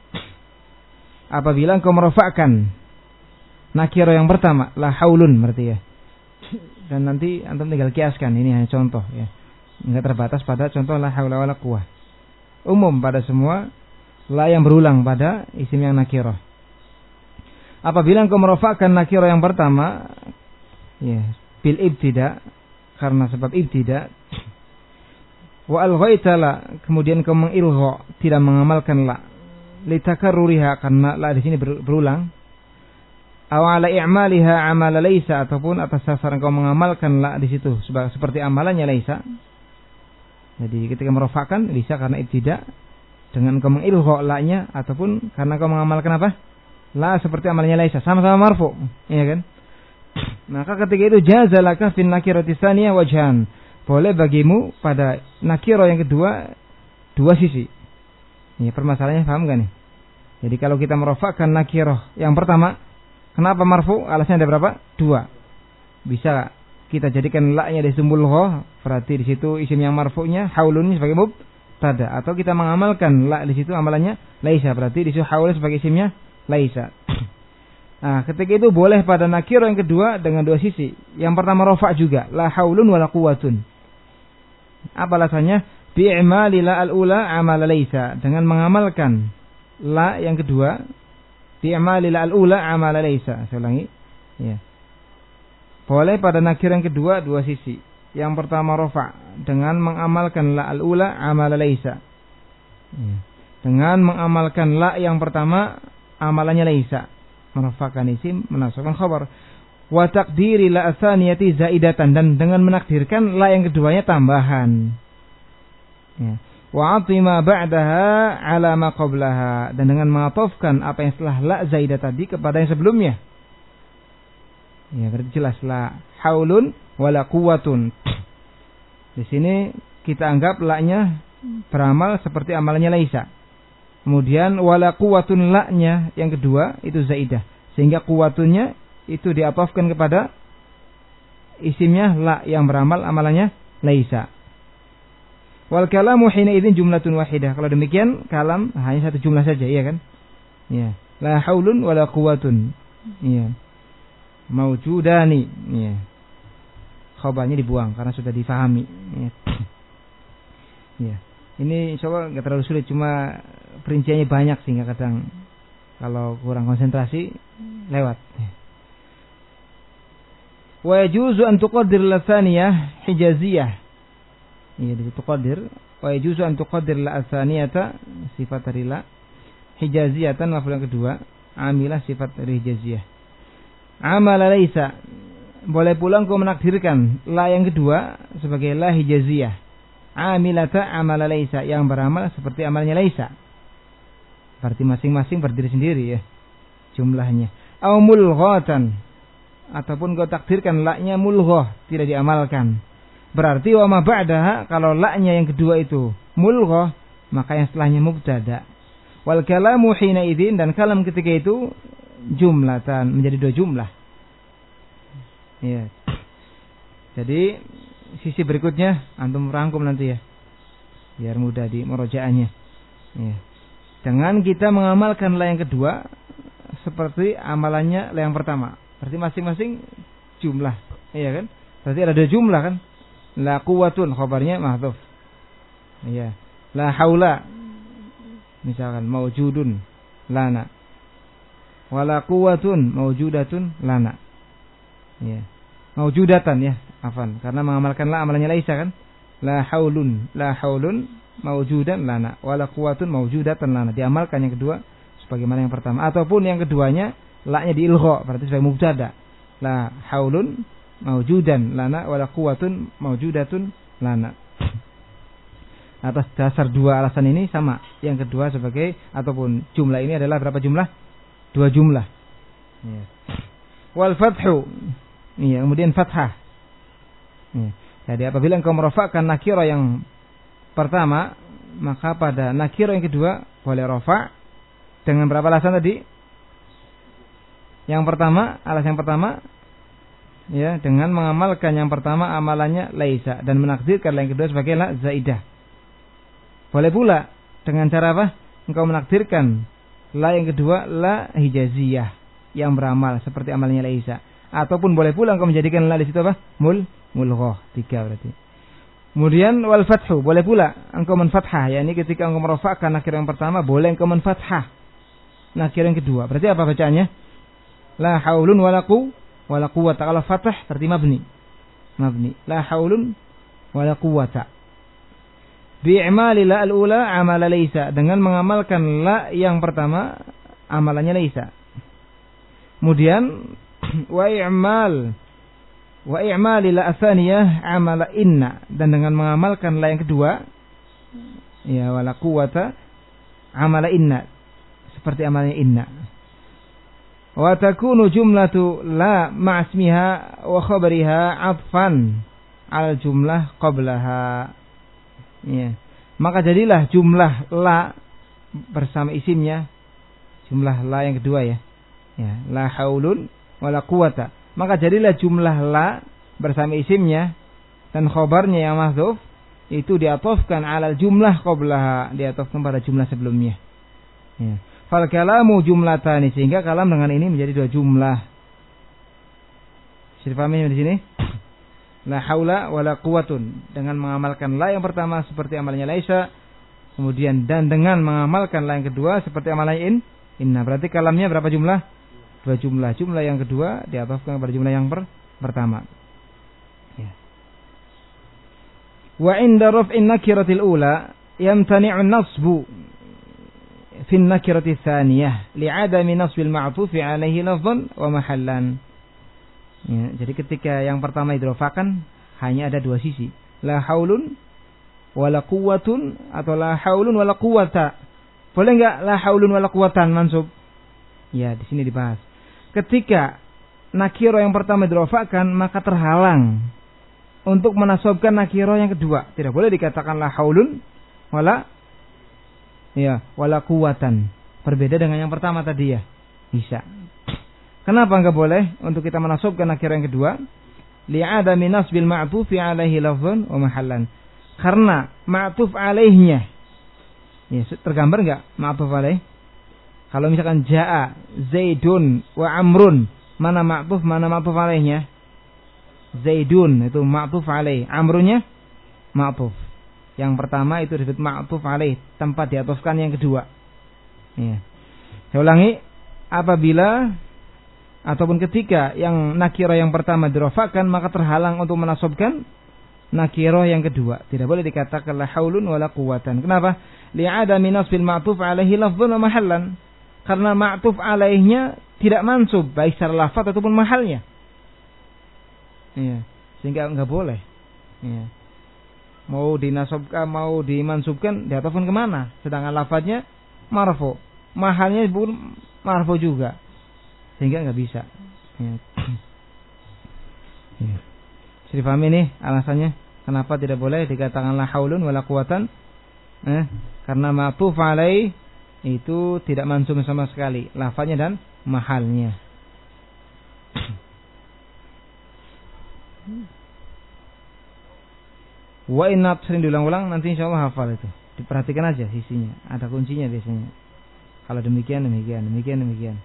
Apabila engkau merafa'kan nakirah yang pertama, la haulun berarti ya. Dan nanti antum tinggal kiaskan, ini hanya contoh ya. Enggak terbatas pada contoh la haula wala quwwah. Umum pada semua la yang berulang pada isim yang nakirah. Apabila engkau merafa'kan nakirah yang pertama, ya, bil ibtida, karena sebab ibtida, wa alghaita la, kemudian kau mengilgha, tidak mengamalkan la, litakarruriha, karena la di sini berulang, aw ala i'maliha amala laisa, ataupun atas dasar kau mengamalkan la di situ seperti amalannya laisa. Jadi ketika merafa'kan bisa karena ibtida dengan kau mengilgha la-nya, ataupun karena kau mengamalkan apa? La seperti amalannya laisa, sama-sama marfu, iya kan? Maka ketika itu jazalaka fin nakirati tsaniyah wajhan. Boleh bagimu pada nakirah yang kedua dua sisi. Ini permasalahannya, paham enggak nih? Jadi kalau kita merafa'kan nakirah yang pertama, kenapa marfu? Alasnya ada berapa? Dua. Bisa kita jadikan la-nya di sumbul gha, berarti di situ isim yang marfu'nya haulun sebagai mubtada, atau kita mengamalkan la di situ amalannya laisa, berarti di situ haul sebagai isimnya laisa. Nah, ketika itu boleh pada nakirah yang kedua dengan dua sisi. Yang pertama rafa' juga, la haulun wala quwwatun. Apa alasannya? Bi'imali la al-ula amala laisa, dengan mengamalkan la yang kedua, bi'imali la al-ula amala laisa. Saya ulangi. Ya. Boleh pada nakirah yang kedua dua sisi. Yang pertama rafa' dengan mengamalkan la al-ula amala laisa. Ya. Dengan mengamalkan la yang pertama amalannya laisa. Merafa'kan isim, menasabkan khabar. Wa taqdiri la asaniyati zaidatan, dan dengan menakdirkan la yang keduanya tambahan. Ya. Wa atima ba'daha ala ma qablaha, dan dengan mengatofkan apa yang setelah la zaidah tadi kepada yang sebelumnya. Ya, berarti jelas la haulun wala quwwatun. Di sini kita anggap la-nya beramal seperti amalannya laisa. Kemudian wala quwwatun la-nya yang kedua itu zaidah, sehingga quwwatunnya itu diatofkan kepada isimnya la yang beramal amalannya laisa. Wal kalamu hina idzin jumlatun wahidah. Kalau demikian kalam hanya satu jumlah saja, iya kan? Ya. La haulun wala quwwatun. Iya. Maujudani. Iya. Khabarnya dibuang karena sudah difahami. Iya. Iya. Ini insyaallah enggak terlalu sulit, cuma perinciannya banyak sehingga kadang kalau kurang konsentrasi lewat. Wa yajuzu an tuqaddir la-tsaniyah hijaziyah. Iya, dituqaddir. Wa yajuzu an tuqaddir la-tsaniyata sifat dari la hijaziyatan, maf'ul yang kedua, amilah sifat dari hijaziyah. Amala laisa. Boleh pula engkau menakdirkan la yang kedua sebagai la hijaziyah. Amilata amala laisa, yang beramal seperti amalnya laisa. Berarti masing-masing berdiri sendiri ya jumlahnya. Au mulghatan, ataupun kau takdirkan la-nya mulghah, tidak diamalkan. Berarti wa ma ba'daha, kalau la-nya yang kedua itu mulghah, maka yang setelahnya mubtada. Wal kalamu hina idzin, dan kalam ketika itu jumlatan, menjadi dua jumlah. Ya. Jadi sisi berikutnya antum rangkum nanti ya, biar mudah di murojaahnya. Ya. Dengan kita mengamalkan la yang kedua seperti amalannya la yang pertama, berarti masing-masing jumlah, iya kan? Berarti ada dua jumlah kan? La quwwatun khabarnya mahdhuf. Iya. La haula misalkan maujudun lana. Wala quwwatun maujudatun lana. Iya. Maujudatan ya, afan, karena mengamalkan la amalannya laisa kan? La haulun, la haulun maujudan lana, wala quwwatun maujudatan lana. Diamalkan yang kedua sebagaimana yang pertama, ataupun yang keduanya la-nya diilgha, berarti sebagai mubtada. La haulun maujudan lana, wala quwwatun maujudatun lana. Atas dasar dua alasan ini sama. Yang kedua sebagai, ataupun jumlah ini adalah berapa jumlah? Dua jumlah. Ya. Wal fathu. Iya, kemudian fathah. Ya. Jadi apabila engkau merafa'kan nakirah yang pertama, maka pada nakirah yang kedua boleh rafa' dengan berapa alasan tadi? Yang pertama, alasan yang pertama ya, dengan mengamalkan yang pertama amalannya laisa dan menakdirkan yang kedua sebagai la zaidah. Boleh pula dengan cara apa? Engkau menakdirkan la yang kedua la hijaziyah yang beramal seperti amalnya laisa. Ataupun boleh pula engkau menjadikan la di situ apa? Mul mulghah, tiga berarti. Kemudian wal fathu, boleh pula engkau menfathah, yakni ketika engkau merofakkan nakir yang pertama boleh engkau menfathah nakir yang kedua. Berarti apa bacaannya? La haulun wala quw wala quwwata. Kalau fathah berarti mabni. Mabni. La haulun wala quwwata. Bi'imali la al-ula amala laisa, dengan mengamalkan la yang pertama amalannya laisa. Kemudian wa i'mal wa i'mali la atsaniyah amala inna, dan dengan mengamalkan la yang kedua ya wala quwwata amala inna seperti amalnya inna. Wa takunu jumlatu la ma'asmiha wa khabariha 'atfan 'ala jumlah qablaha. Ya. Maka jadilah jumlah la bersama isimnya, jumlah la yang kedua ya. Ya, la haulun wala quwata. Maka jadilah jumlah la bersama isimnya dan khabarnya yang mahdzuf itu diatofkan alal jumlah qablaha, diatofkan pada jumlah sebelumnya. Ya. Fal kalamu jumlatani, sehingga kalam dengan ini menjadi dua jumlah. Bisa dipahami di sini? La haula wala quwwatun, dengan mengamalkan la yang pertama seperti amalnya laisa, kemudian dan dengan mengamalkan la yang kedua seperti amalnya in inna. Berarti kalamnya berapa jumlah? Dua jumlah. Jumlah yang kedua diatofkan kepada jumlah yang per pertama. Ya. Wa inda raf'in nakiratil ula yamtani'u an-nasbu fi an-nakirati tsaniyah li'adami nasbil ma'tufi 'alaihi lafdhan wa mahallan. Ya, jadi ketika yang pertama idrofakan hanya ada dua sisi, la haulun wala quwwatun atau la haulun wala quwwata. Boleh enggak la haulun wala quwwatan mansub? Ya, di sini dibahas. Ketika nakiro yang pertama idrofakan maka terhalang untuk menasabkan nakiro yang kedua. Tidak boleh dikatakan la haulun wala ya wala quwwatan. Berbeda dengan yang pertama tadi ya. Bisa. Kenapa enggak boleh untuk kita menasabkan nakirah yang kedua? Li'adami nasbil ma'tufi 'alaihi lafdhan wa mahallan. Karena ma'tuf 'alaihnya. Ya, tergambar enggak ma'tuf 'alaih? Kalau misalkan jaa Zaidun wa Amrun, mana ma'tuf mana ma'tuf 'alaihnya? Zaidun itu ma'tuf 'alaih, Amrunnya ma'tuf. Yang pertama itu disebut ma'tuf 'alaih, tempat diatofkan yang kedua. Ya. Saya ulangi, apabila ataupun ketika yang nakirah yang pertama dirofakan maka terhalang untuk menasabkan nakirah yang kedua. Tidak boleh dikatakan la haulun wala quwwatan. Kenapa? Li'adami nasbil ma'tuf 'alaihi lafdhan wa mahallan. Karena ma'tuf 'alaihnya tidak mansub baik secara lafaz ataupun mahalnya. Iya, sehingga enggak boleh. Iya. Mau dinasabkan mau dimansubkan diatofkan ke mana? Sedangkan lafaznya marfu. Mahalnya pun marfu juga. Sehingga nggak bisa. Ya. Ya. Bisa dipahami nih alasannya kenapa tidak boleh dikatakan la haulun wala quwatan? Eh, karena ma'tuf 'alaih itu tidak mansub sama sekali, lafaznya dan mahalnya. Wa inna sering diulang-ulang nanti insyaallah hafal itu. Diperhatikan aja sisinya, ada kuncinya biasanya. Kalau demikian demikian, demikian demikian.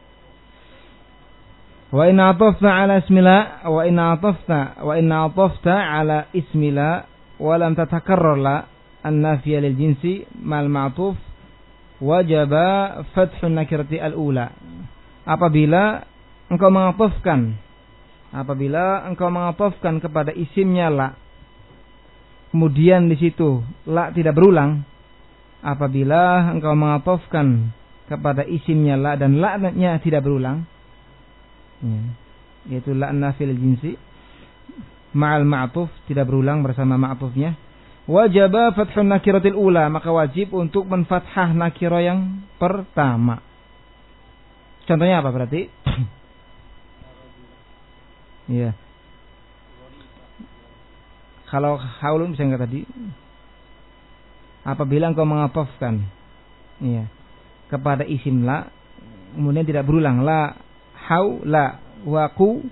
Wa inna atafta ala ismila wa inna atafta wa inna atafta ala ismila wa lam tatakarrar la an-nafiya lil jinsi mal ma'tuf wajaba fathun nakirati al-ula. Apabila engkau mengatofkan apabila engkau mengatofkan kepada isimnya la, kemudian di situ la tidak berulang, apabila engkau mengatofkan kepada isimnya la dan la-nya tidak berulang, ya, yaitu la nafil jinsi ma'al ma'tuf tidak berulang bersama ma'tufnya, wajaba fathun nakiratil ula, maka wajib untuk menfathah nakirah yang pertama. Contohnya apa berarti? Ya. Kalau haulun bisa enggak tadi? Apabila engkau mengatofkan ya kepada isim la kemudian tidak berulang la haula wa quwwata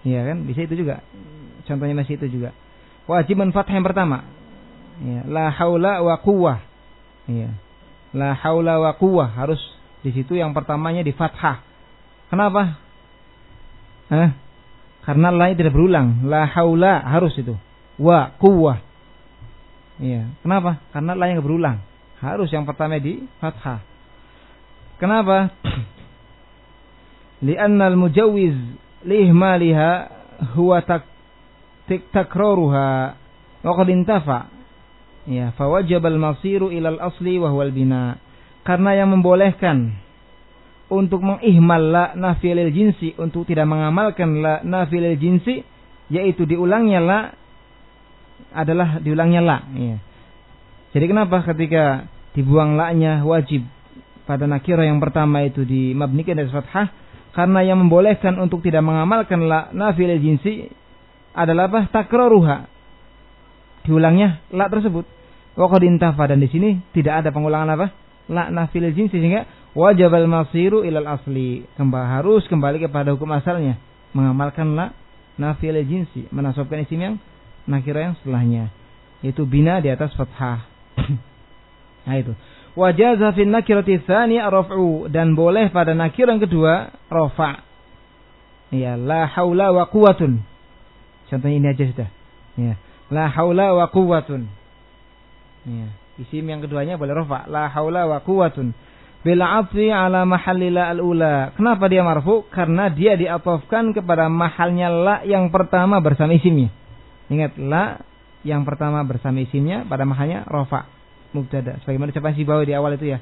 Iya kan? Bisa itu juga. Contohnya masih itu juga. Wajib menfathah yang pertama. Ya, la haula wa quwwah. Iya. La haula wa quwwah, harus di situ yang pertamanya di fathah. Kenapa? Hah? Karena la tidak berulang. La haula harus itu. Wa quwwah. Iya. Kenapa? Karena la yang berulang. Harus yang pertama di fathah. Kenapa? Li'anna al-mujawwiz li'ihmaliha huwa tak takraruha wa qad intafa. Ya, fa wajaba al-masiru ila al-asli wa huwa al-bina. Karena yang membolehkan untuk mengihmal la nafiyil jinsi, untuk tidak mengamalkan la nafiyil jinsi, yaitu diulangnya la adalah diulangnya la. Ya. Jadi kenapa ketika dibuang la-nya wajib pada nakirah yang pertama itu dimabnikan dari fathah? Karena yang membolehkan untuk tidak mengamalkan la nafiyil jinsi adalah apa? Takraruha. Diulangnya la tersebut. Wa qad intafa, dan di sini tidak ada pengulangan apa? La nafiyil jinsi, sehingga wajibal masiru ilal asli. Kembali harus kembali kepada hukum asalnya, mengamalkan la nafiyil jinsi, menasabkan isim yang nakirah yang setelahnya, yaitu bina di atas fathah. Nah itu. Wajaza fin nakirati tsaniyah raf'u, dan boleh pada nakir yang kedua rafa'. Ya, la haula wa quwwatun. Contohnya ini aja sudah. Ya, la haula wa quwwatun. Ya, isim yang keduanya boleh rafa', la haula wa quwwatun. Bil 'athfi 'ala mahalli la al-ula. Kenapa dia marfu? Karena dia diatofkan kepada mahalnya la yang pertama bersama isimnya. Ingat, la yang pertama bersama isimnya pada mahalnya rafa'. Mubtada, sebagaimana ucapan si bawa di awal itu ya.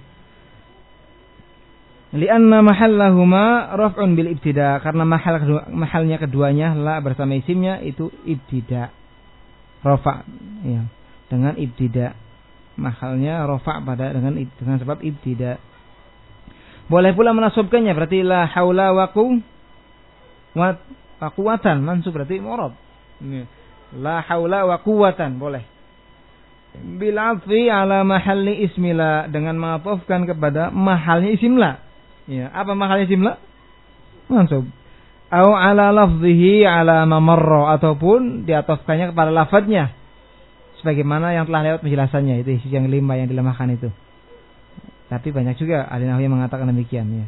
Lianna mahallahuma raf'un bil ibtida, karena mahal kedua, mahalnya keduanya la bersama isimnya itu ibtida. Rafa' ya, dengan ibtida. Mahalnya rafa' pada dengan dengan sebab ibtida. Boleh pula menasabkannya, berarti la haula wa quwwatan, mansub berarti mu'rab. La haula wa quwwatan boleh. Bil 'athfi 'ala mahalli ismila, dengan mengatofkan kepada mahalnya isim la. Ya, apa mahalnya isim la? Mansub. Au 'ala lafzihi 'ala ma marra, ataupun diatofkannya kepada lafadznya sebagaimana yang telah lewat penjelasannya, itu isi yang lima yang dilemahkan itu. Tapi banyak juga ahli nahwu yang mengatakan demikian ya.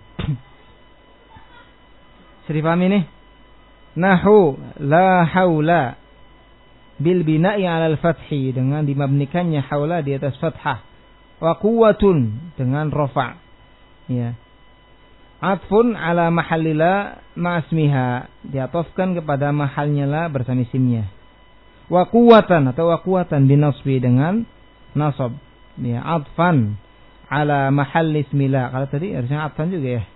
Sudah paham ini? Nahu la haula bil bina'i 'ala al-fathi, dengan dimabnikannya haula di atas fathah. Wa quwwatun dengan rafa'. Ya. Atfun 'ala mahalli la ma'asmiha, diatofkan kepada mahalnya la bersama isimnya. Wa quwwatan atau wa quwwatan binasbi dengan nasab. Ya, atfan 'ala mahalli ismila. Kalau tadi harusnya atfan juga ya.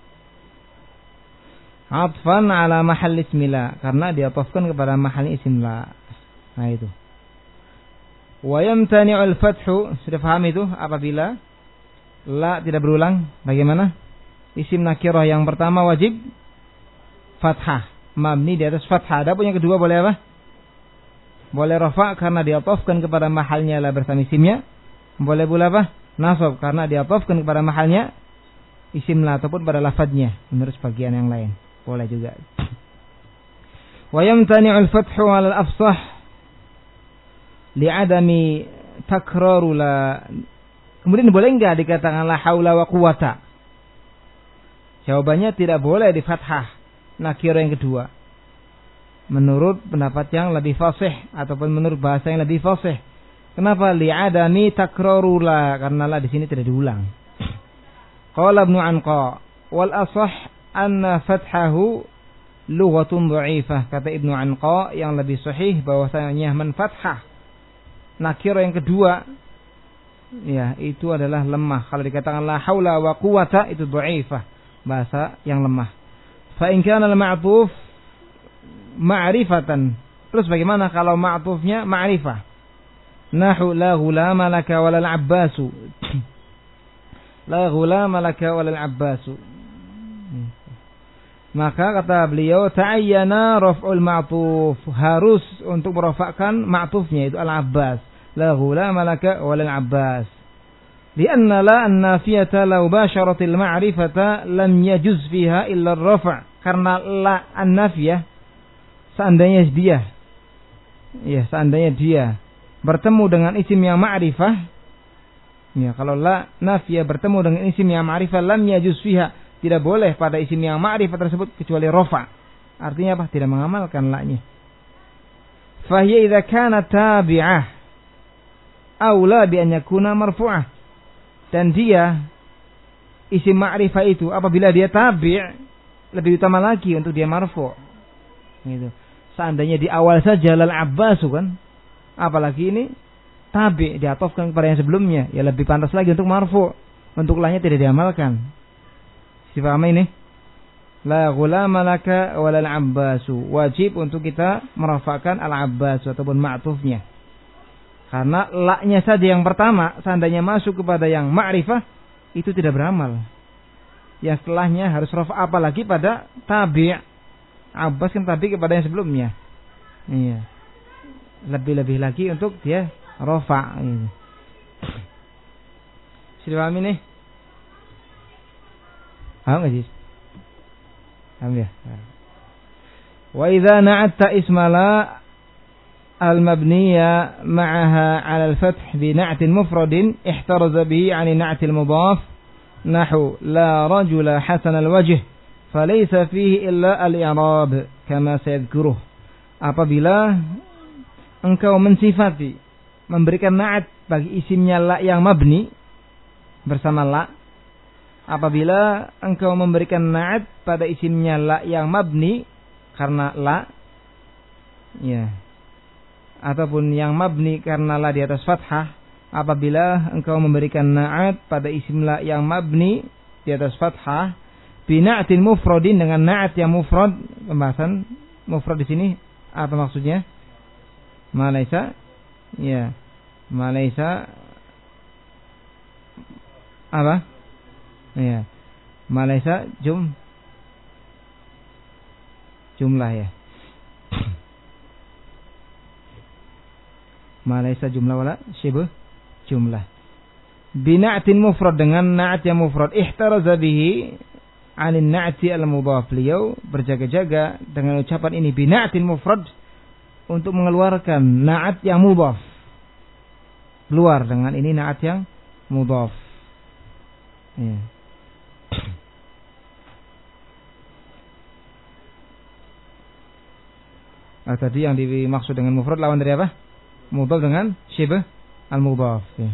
Atfan 'ala mahalli ismila, karena diatofkan kepada mahalnya isim la. Nah itu. Wa yamtani'ul fathu, sudah paham itu apabila la tidak berulang, bagaimana? Isim nakirah yang pertama wajib fathah, mabni di atas fathah. Adapun yang kedua boleh apa? Boleh rafa' karena diatofkan kepada mahalnya la bersama isimnya. Boleh pula apa? Nasab karena diatofkan kepada mahalnya isim la ataupun pada lafadznya menurut sebagian yang lain. Boleh juga. Wa yamtani'ul fathu 'ala al-afsah li'adami takraru la. Kemudian boleh enggak dikatakan la haula wa quwwata? Jawabannya tidak boleh di fathah nakirah yang kedua. Menurut pendapat yang lebih fasih ataupun menurut bahasa yang lebih fasih. Kenapa? Li'adami takraru la, karena la di sini tidak diulang. Qala Ibnu Anqa wal asah anna fathahu lughatun dha'ifah. Kata Ibnu Anqa yang lebih sahih bahwasanya man fathah nakirah yang kedua ya itu adalah lemah. Kalau dikatakan la haula wa quwwata itu dhaifah, bahasa yang lemah. Fa in kana al-ma'tuf ma'rifatan, terus bagaimana kalau ma'tufnya ma'rifah? Nahu la ghulama laka walal abbasu. La ghulama laka walal abbasu. Maka kata beliau ta'ayyana raf'ul ma'tuf, harus untuk merafa'kan ma'tufnya itu al-Abbas. La ghulama laka walal Abbas. Lianna la an-nafiyata law basharatil ma'rifata lam yajuz fiha illa ar-raf'. Karena la an-nafiyah seandainya dia ya seandainya dia bertemu dengan isim yang ma'rifah, ya kalau la nafiyah bertemu dengan isim yang ma'rifah, lam yajuz fiha, tidak boleh pada isim yang ma'rifah tersebut kecuali rafa. Artinya apa? Tidak mengamalkan la-nya. Fa hiya idza kana tabi'ah aula bi an yakuna marfu'ah. Dan dia isim ma'rifah itu apabila dia tabi' lebih utama lagi untuk dia marfu'. Gitu. Seandainya di awal saja lal Abbas kan, apalagi ini tabi' diatofkan kepada yang sebelumnya, ya lebih pantas lagi untuk marfu'. Untuk la-nya tidak diamalkan. Dipahami ini? La ghulama laka walal Abbasu. Wajib untuk kita merafakan al-Abbas ataupun ma'tufnya. Karena la-nya saja yang pertama seandainya masuk kepada yang ma'rifah itu tidak beramal. Yang setelahnya harus rafa, apalagi pada tabi'. Abbas kan tabi' kepada yang sebelumnya. Iya. Lebih-lebih lagi untuk dia rafa. Ini. Sudah paham ini? Paham enggak sih? Paham ya? Wa idza na'atta ismala al-mabniya ma'aha 'ala al-fath bi na'tin mufradin ihtaraza bihi 'an na'ti al-mudhaf nahu la rajula hasan al-wajh falaysa fihi illa al-i'rab kama sayadhkuruh. Apabila engkau mensifati memberikan na'at bagi isimnya la yang mabni bersama la, apabila engkau memberikan na'at pada isimnya la yang mabni karena la, ya, ataupun yang mabni karena la di atas fathah, apabila engkau memberikan na'at pada isim la yang mabni di atas fathah bina'atin mufradin dengan na'at yang mufrad. Pembahasan mufrad di sini apa maksudnya? Malaisa, ya, malaisa apa? Ya, malaisa jum jumlah ya. Malaisa jumlah wala syibh jumlah. Bina'atin mufrad dengan na'at yang mufrad ihtaraza bihi 'anil na'ti al-mudhaf. Beliau berjaga-jaga dengan ucapan ini bina'atin mufrad untuk mengeluarkan na'at yang mudhaf. Keluar dengan ini na'at yang mudhaf. Ya. Nah, tadi yang dimaksud dengan mufrad lawan dari apa? Mudhaf dengan syibh al-mudhaf. Ya.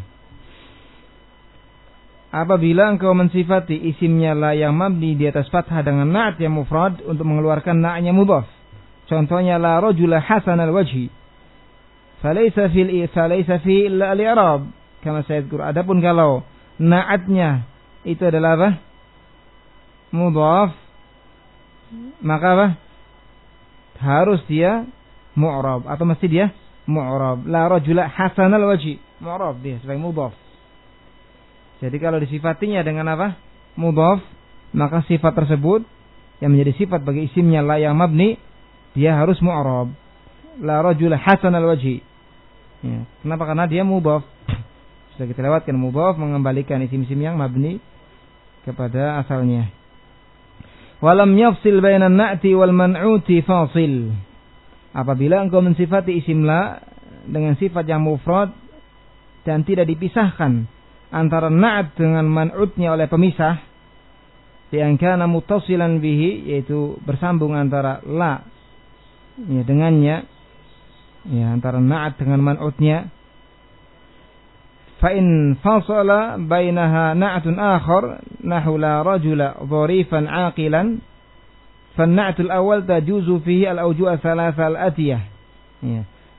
Apabila engkau mensifati isimnya la yang mabni di atas fathah dengan na'at yang mufrad untuk mengeluarkan na'atnya mudhaf. Contohnya la rajula hasan al-wajhi. Falaysa fil falaysa fi illa al-i'rab kama sayadhkur. Adapun kalau na'atnya itu adalah apa? Mudhaf, maka apa? Harus dia mu'rab atau mesti dia mu'rab. La rajula hasan al-wajhi, mu'rab dia sebagai mudhaf. Jadi kalau disifatinya dengan apa? Mudhaf, maka sifat tersebut yang menjadi sifat bagi isimnya la yang mabni, dia harus mu'rab. La rajula hasan al-wajhi. Ya. Kenapa? Karena dia mudhaf. Sudah kita lewatkan, mudhaf mengembalikan isim-isim yang mabni kepada asalnya. Walam yafsil bainan na'ti wal man'uti fasil. Apabila engkau mensifati isim la dengan sifat yang mufrad dan tidak dipisahkan antara na'at dengan man'utnya oleh pemisah, yang kana muttasilan bihi, yaitu bersambung antara la ya dengannya, ya antara na'at dengan man'utnya. Fa in fasala bainaha na'atun akhar nahu la rajula dharifan aqilan fa an-na'tul awwal tajuzu fihi al-awju' thalatha al-atiyah. Ya.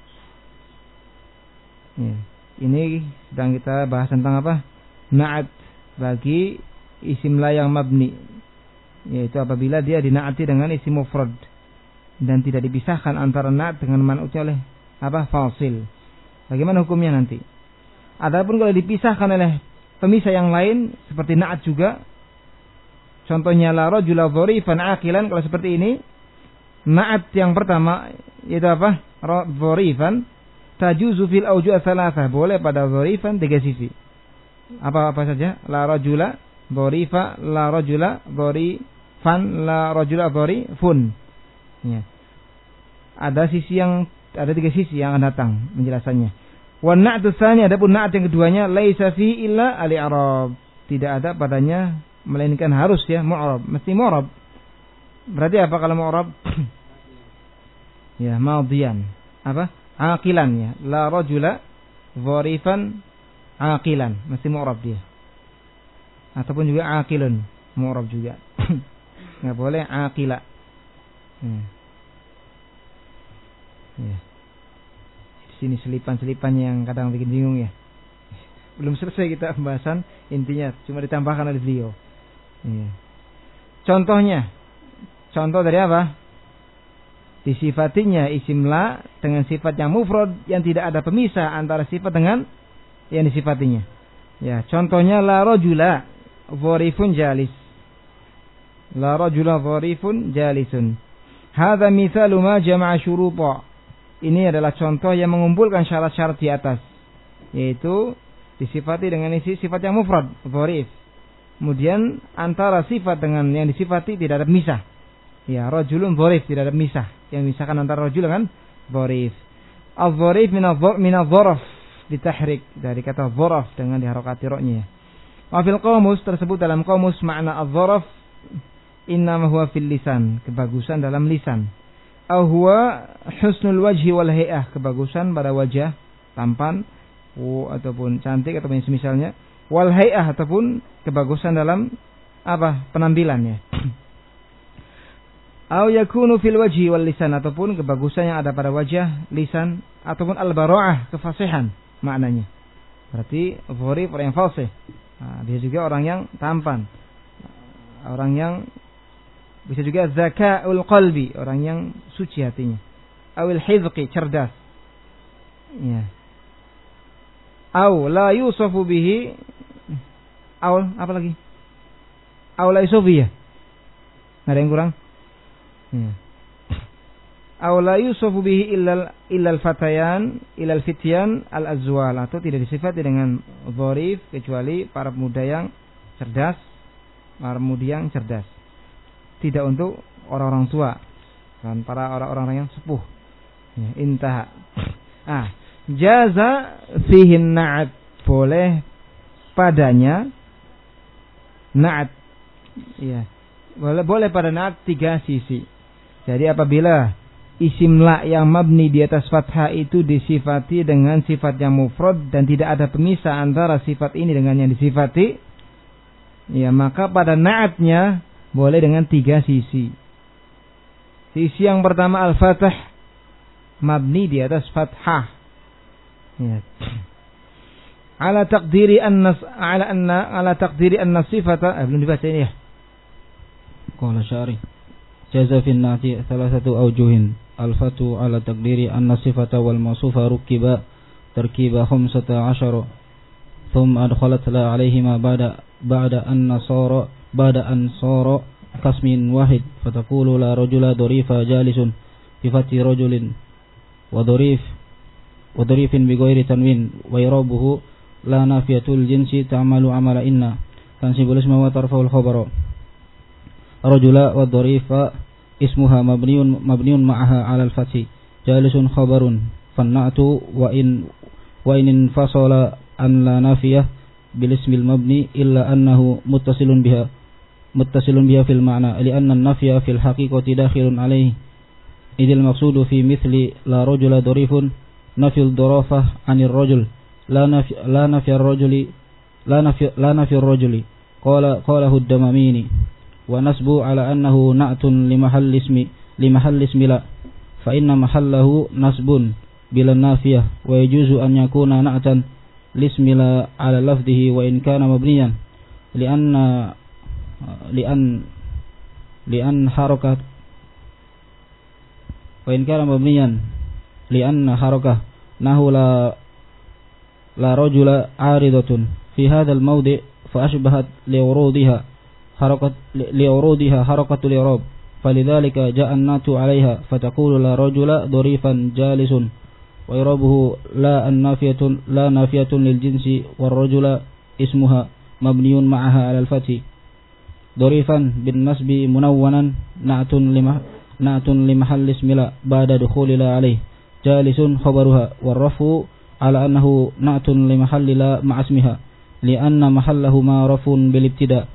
Ya. Ini sedang kita bahas tentang apa? Na'at bagi isim la yang mabni, yaitu apabila dia dinaati dengan isim mufrad dan tidak dipisahkan antara na'at dengan man'utnya oleh apa? Fasil. Bagaimana hukumnya nanti? Adapun kalau dipisahkan oleh pemisah yang lain seperti na'at juga, contohnya la rajula dharifan aqilan, kalau seperti ini na'at yang pertama yaitu apa? Dharifan tajuzu fil awju' tsalatsa, boleh pada dharifan tiga sisi. Apa-apa saja? La rajula dharifa, la rajula dharifan, la rajula dharifun. Ya. ada sisi yang ada tiga sisi yang akan datang penjelasannya. Wa na'tu tsani, adapun na'at yang keduanya laisa fi illa al-i'rab, tidak ada padanya melainkan harus ya mu'rab, mesti mu'rab. Berarti apa kalau mu'rab? Ya, madhiyan. Apa? Aqilan ya. La rajula dharifan aqilan, mesti mu'rab dia. Ataupun juga aqilun, mu'rab juga. Enggak boleh aqila. Hmm. Ya. Di sini selipan-selipan yang kadang bikin bingung ya. Belum selesai kita pembahasan intinya, cuma ditambahkan oleh beliau. Ya. Contohnya, contoh dari apa? Disifatinya isim la dengan sifat yang mufrad yang tidak ada pemisah antara sifat dengan yang disifatinya. Ya, contohnya la rajula dharifun jalis. La rajula dharifun jalisun. Hadza mithalu ma jama'a syuruta. Ini adalah contoh yang mengumpulkan syarat-syarat di atas, yaitu disifati dengan isi sifat yang mufrad, dharif. Kemudian antara sifat dengan yang disifati tidak ada misah. Ya, rajulun dharif, tidak ada misah. Yang misahkan antara rajul dengan dharif. Al-dharif min al-dharaf ditahrik, dari kata dharaf dengan diharokati ra-nya. Wa fil qamus, tersebut dalam qamus makna al-dharaf innama huwa fil lisan, kebagusan dalam lisan. Au huwa husnul wajhi wal hay'ah, kebagusan pada wajah, tampan oh, ataupun cantik ataupun semisalnya, wal hay'ah ataupun kebagusan dalam apa? Penampilannya. Au yakunu fil wajhi wal lisan, ataupun kebagusan yang ada pada wajah, lisan, ataupun al bara'ah, kefasihan maknanya. Berarti dharif orang yang fasih. Nah, dia juga orang yang tampan. Orang yang bisa juga zaka'ul qalbi, orang yang suci hatinya. Awil hizqi, cerdas. Ya. Aw la yusafu bihi, aw apa lagi? Aw la yusafu bihi. Ada yang kurang? Ya. Aw la yusafu bihi illa illa al-fatayan, illa al-fityan al-azwal, atau tidak disifati dengan dharif kecuali para pemuda yang cerdas, para pemuda yang cerdas. Tidak untuk orang-orang tua dan para orang-orang yang sepuh. Ya, intah. Ah, jaza fihi na'at, boleh padanya na'at. Ya. Boleh boleh pada na'at tiga sisi. Jadi apabila isim la yang mabni di atas fathah itu disifati dengan sifat yang mufrad dan tidak ada pemisah antara sifat ini dengan yang disifati, ya maka pada na'atnya boleh dengan tiga sisi. Sisi yang pertama al-fathah, mabni di atas fathah. Ya. Ala taqdiri an-nas ala anna ala taqdiri an-nasifata, eh, belum dibaca ini ya. Qala syari. Jaza fi an-nati thalathatu awjuhin. Al-fatu ala taqdiri an-nasifata wal mawsufa rukiba tarkiba khamsata ashara. Thumma adkhalat la alayhima ba'da ba'da an-nasara ba'da an sara kasmin wahid fataqulu la rajula dharifa jalisun bi fathi rajulin wa dharif wa dharifin bi ghairi tanwin wa irabuhu la nafiyatul jinsi ta'malu amala inna tansibul isma wa tarfa'ul khabara rajula wa dharifa ismuha mabniun mabniun ma'aha 'ala al-fathi jalisun khabarun fanna'tu wa in wa in infasala an la nafiyah bil ismil mabni illa annahu muttasilun biha muttasilun biha fil ma'na li'anna an-nafya fil haqiqati dakhilun alayhi idil maqsudu fi mithli la rajula dharifun nafyul dharafah 'anil rajul la nafy la nafy ar-rajuli la nafy la nafy ar-rajuli qala qalahu ad-damamini wa nasbu ala annahu na'tun li mahalli ismi li mahalli ismi la fa inna mahallahu nasbun bila nafiyah wa yajuzu an yakuna na'tan lismi la ala lafdhihi wa in kana mabniyan li'anna li'an li'an harakat wa in kana mabniyan li'anna harakah nahu la la rajula aridatun fi hadzal mawdi' fa ashbahat liwurudiha harakat liwurudiha harakatul i'rab falidzalika ja'a an-natu 'alayha fataqulu la rajula dharifan jalisun wa i'rabuhu la an-nafiyatun la nafiyatun lil jinsi war rajula ismuha mabniun ma'aha 'ala al-fathi dharifan bin nasbi munawwanan na'tun lima na'tun li mahalli ismila ba'da dukhuli la alaih jalisun khabaruha warrafu ala annahu na'tun li mahalli la ma'asmiha li'anna mahallahu ma rafun bil ibtida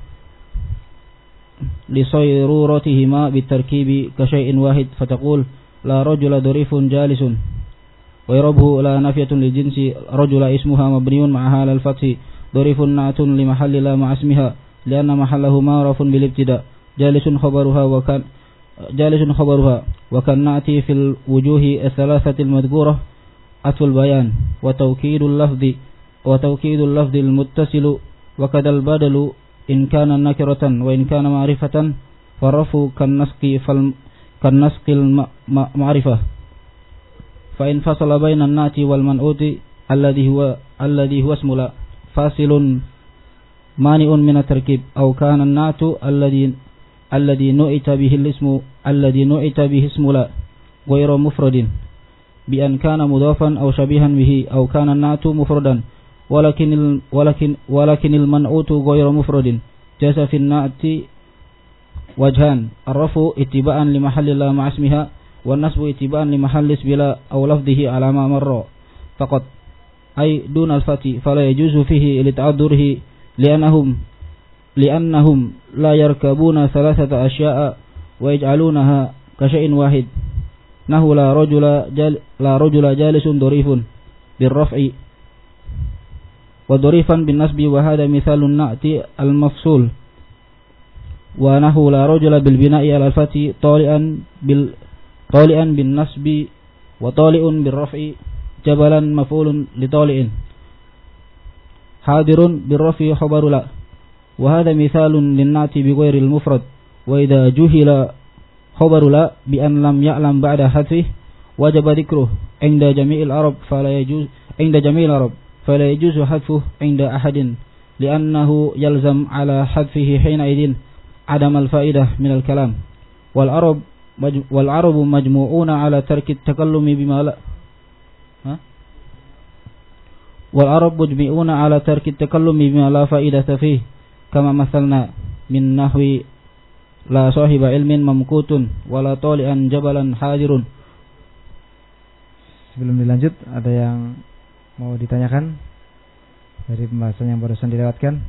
li sayruratihima bitarkibi ka syai'in wahid fataqul la rajula durifun jalisun wa yarabuhu la nafiyatun li jinsi rajula ismuha mabniun ma'aha al fathi durifun na'tun li mahalli la ma'asmiha li'anna mahallahu ma rafun bil ibtida jalisun khabaruha wa kan jalisun khabaruha wa kan na'ti fil wujuhi ath-thalathati al-madhkurah atful bayan wa tawkidul lafzi wa tawkidul lafzi al-muttasilu wa kadal badalu in kana nakiratan wa in kana ma'rifatan farafu kan nasqi fal kan nasqil ma'rifah fa in fasala baina an-nati wal man'uti alladhi huwa alladhi huwa ismula fasilun mani'un min at-tarkib aw kana an-natu alladhi alladhi nu'ita bihi al-ismu alladhi nu'ita bihi ismula ghayra mufradin bi an kana mudhafan aw shabihan bihi aw kana an-natu mufradan walakin walakin walakin al-man'utu ghayra mufradin jasa fi an-na'ti wajhan ar-rafu ittiba'an li mahalli la ma'asmiha wan nasbu ittiba'an li mahalli isbila aw lafdhihi ala ma marra faqat ay dun al-fati fala yajuzu fihi li ta'addurihi li'annahum li'annahum la yarkabuna thalathata asya'a wa yaj'alunaha ka syai'in wahid nahu la rajula jal la rajula jalisun durifun birraf'i wa durifan bin nasbi wa hadha mithalun na'ti al-mafsul wa nahu la rajula bil bina'i al-fati tali'an bil tali'an bin nasbi wa tali'un birraf'i jabalan maf'ulun li tali'in hadirun birraf'i khabaru la wa hadha mithalun lin-na'ti bi ghairil mufrad wa idha juhila khabaru la bi an lam ya'lam ba'da hadfihi wajaba dhikruhu 'inda jami'il arab fala yajuz 'inda jami'il arab fala yajuzu hadfuhu 'inda ahadin li'annahu yalzam 'ala hadfihi hina idin 'adam al-fa'idah min al-kalam wal arab wal arabu majmu'una 'ala tarki at-takallumi bima la ha wal arab mujmi'una 'ala tarki at-takallumi bima la fa'idata fihi kama mathalna min nahwi la sahiba ilmin mamkutun wala tali'an jabalan hadirun. Sebelum dilanjut, ada yang mau ditanyakan dari pembahasan yang barusan dilewatkan?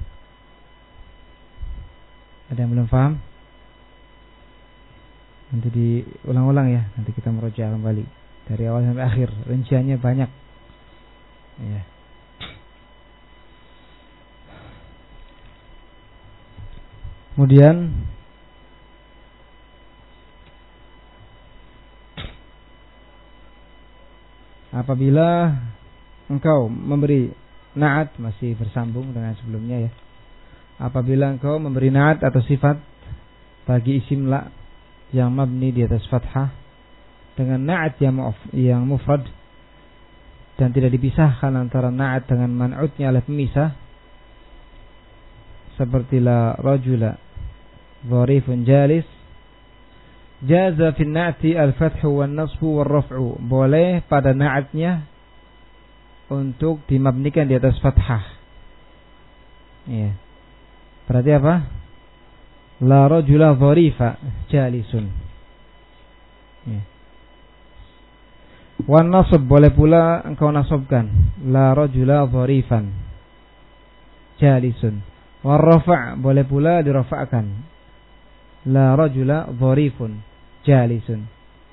Ada yang belum paham? Nanti diulang-ulang ya, nanti kita merujuk kembali dari awal sampai akhir, rinciannya banyak ya. Kemudian apabila engkau memberi na'at, masih bersambung dengan sebelumnya ya. Apabila engkau memberi na'at atau sifat bagi isim la yang mabni di atas fathah dengan na'at yang yang mufrad dan tidak dipisahkan antara na'at dengan man'utnya oleh pemisah, seperti la rajula dharifun jalis, jaza fi na'ti al-fathu wan nasbu war raf'u, boleh pada na'atnya untuk dimabnikan di atas fathah. Ya. Berarti apa? La rajula dharifa jalisun. Ya. Wan nasb, boleh pula engkau nasabkan la rajula dharifan jalisun. War rafa' boleh pula dirafa'kan la rajula dharifun jalisun.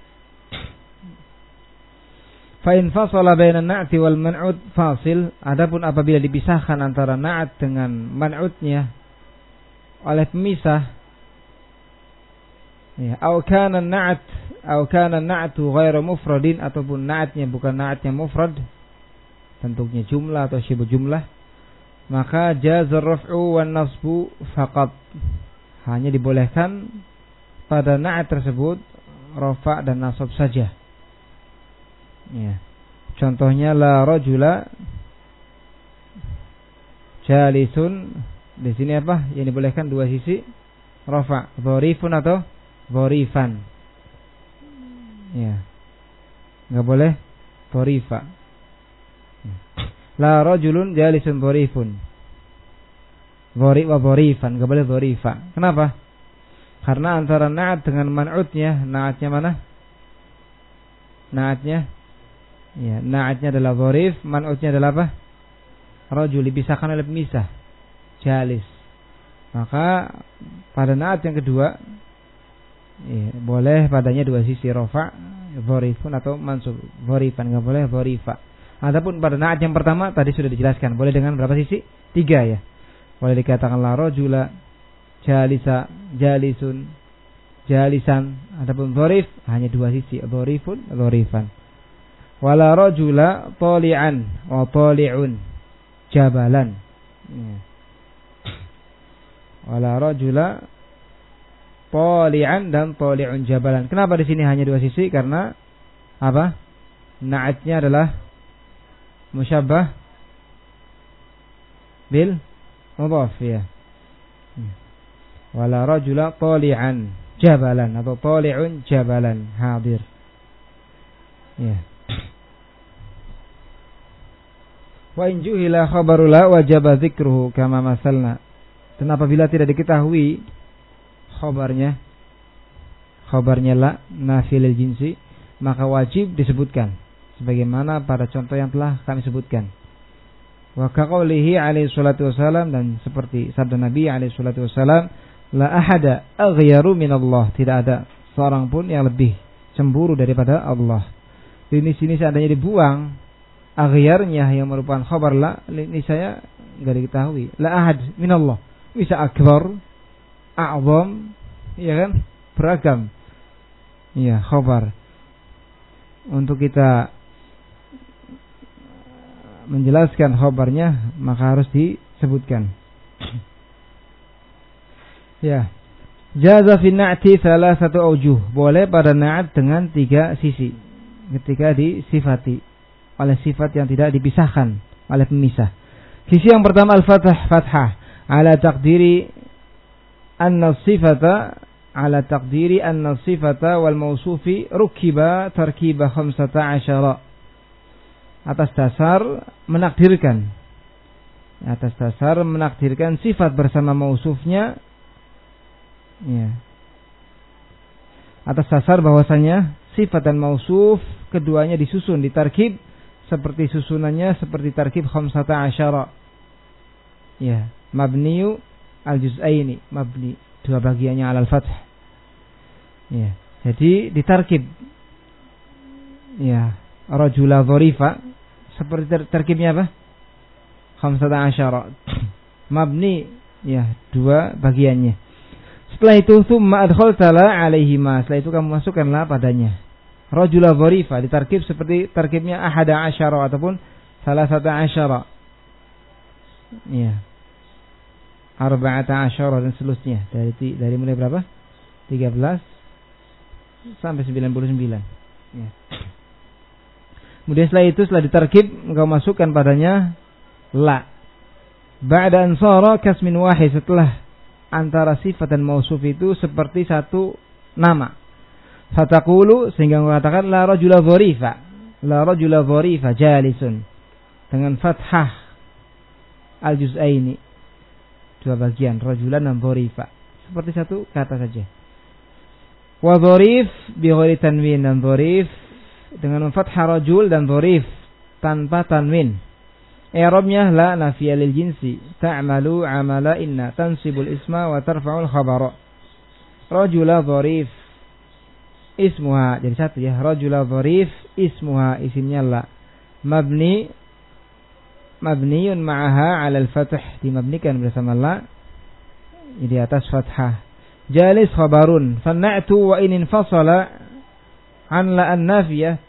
Fa in fasala baina an-na'ti wal man'ut fasil, adapun apabila dipisahkan antara na'at dengan man'utnya oleh pemisah, ya, au kana an-na'at au kana an-na'tu ghairu mufradin, ataupun na'atnya bukan na'atnya mufrad, bentuknya jumlah atau syibu jumlah, maka jazar raf'u wan nasbu faqat, hanya dibolehkan pada na'at tersebut rafa' dan nasab saja. Ya. Contohnya la rajula jalisun, di sini apa? Yang dibolehkan dua sisi rafa', dharifun atau dharifan. Ya. Enggak boleh dharifa. La rajulun jalisun dharifun. Dhari wa dharifan, enggak boleh dharifa. Kenapa? Karena antara na'at dengan man'utnya, na'atnya mana? Na'atnya ya, na'atnya adalah dhorif, man'utnya adalah apa? Rajul, dipisahkan oleh pemisah, jalis. Maka pada na'at yang kedua ya, boleh padanya dua sisi, rofa, dhorifun atau mansub, dhorifan, enggak boleh dhorifa. Adapun pada na'at yang pertama tadi sudah dijelaskan, boleh dengan berapa sisi? Tiga ya. Boleh dikatakan la rajula, jalisa, jalisun, jalisan. Adapun dhorif hanya dua sisi, dhorifun, dhorifan. Wala rajula tali'an wa tali'un, jabalan. Ya. Wala rajula tali'an dan tali'un jabalan. Kenapa di sini hanya dua sisi? Karena apa? Na'atnya adalah musyabbah bil mudhaf ya. Wala rajula tali'an jabalan atau tali'un jabalan hadir. Ya. Wa in juhila khabaru la wajaba dzikruhu kama masalna. Dan apabila tidak diketahui khabarnya, khabarnya la nafi lil jinsi, maka wajib disebutkan sebagaimana pada contoh yang telah kami sebutkan. Wa kaqaulihi alaihi salatu wasalam, dan seperti sabda Nabi alaihi salatu wasalam, la ahada aghyaru minallah, tidak ada seorang pun yang lebih cemburu daripada Allah. Ini sini seandainya dibuang aghyarnya yang merupakan khabar la, ini saya enggak diketahui. La ahad minallah, bisa akbar, a'zam, ya kan? Beragam. Ya, khabar. Untuk kita menjelaskan khabarnya maka harus disebutkan. Ya. Jaza fi na'ti thalathatu awjuh. Boleh pada na'at dengan tiga sisi ketika disifati oleh sifat yang tidak dipisahkan oleh pemisah. Sisi yang pertama al-fathah, fathah ala taqdiri anna sifata ala taqdiri anna sifata wal mausufi rukiba tarkiba khamsata asyara, atas dasar menakdirkan atas dasar menakdirkan sifat bersama mausufnya ya, atas dasar bahwasanya sifat dan mausuf keduanya disusun ditarkib seperti susunannya seperti tarkib khamsata asyara ya, mabniyu al-juz'aini, mabni dua bagiannya alal fath ya, jadi ditarkib ya, rajula dhorifa seperti ter- terkibnya apa? Khamsata asyara mabni ya, dua bagiannya. Setelah itu tsumma adkhaltala alaihima, setelah itu kamu masukkanlah padanya rajula dhorifa, ditarkib seperti terkibnya ahada asyara ataupun salasata asyara ya, arba'ata asyara dan seterusnya, dari dari mulai berapa? tiga belas sampai sembilan puluh sembilan ya. Kemudian setelah itu setelah ditarkib engkau masukkan padanya la. Ba'da ansara kasmin wahid, setelah antara sifat dan mausuf itu seperti satu nama. Fataqulu, sehingga engkau katakan la rajula dhorifa, la rajula dhorifa jalisun, dengan fathah al-juz'aini, dua bagian, rajulan dan dhorifa, seperti satu kata saja. Wa dhorif bi ghairi tanwin, dan dhorif dengan fathah rajul dan dhorif tanpa tanwin. I'rabnya la nafiya lil jinsi, ta'malu amala inna, tansibul isma wa tarfa'ul khabara. Rajula dhorif ismuha, jadi satu ya, rajula dhorif ismuha, isimnya la, mabni mabniun ma'aha 'ala al-fath, dimabnikan bersama la di atas fathah. Jalis khabarun, fanna'tu wa in infasala an la an-nafiyah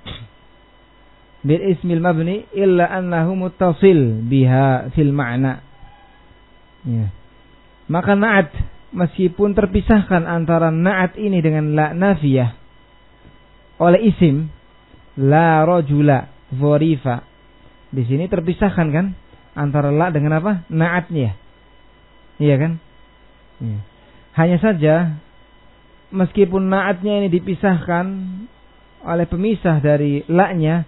bil ismil mabni illa annahu muttasil biha fil ma'na ya. Maka na'at meskipun terpisahkan antara na'at ini dengan la nafiyah oleh isim la rajula dhorifa, di sini terpisahkan kan antara la dengan apa? Na'atnya. Iya kan? Ya. Hanya saja meskipun na'atnya ini dipisahkan oleh pemisah dari la-nya,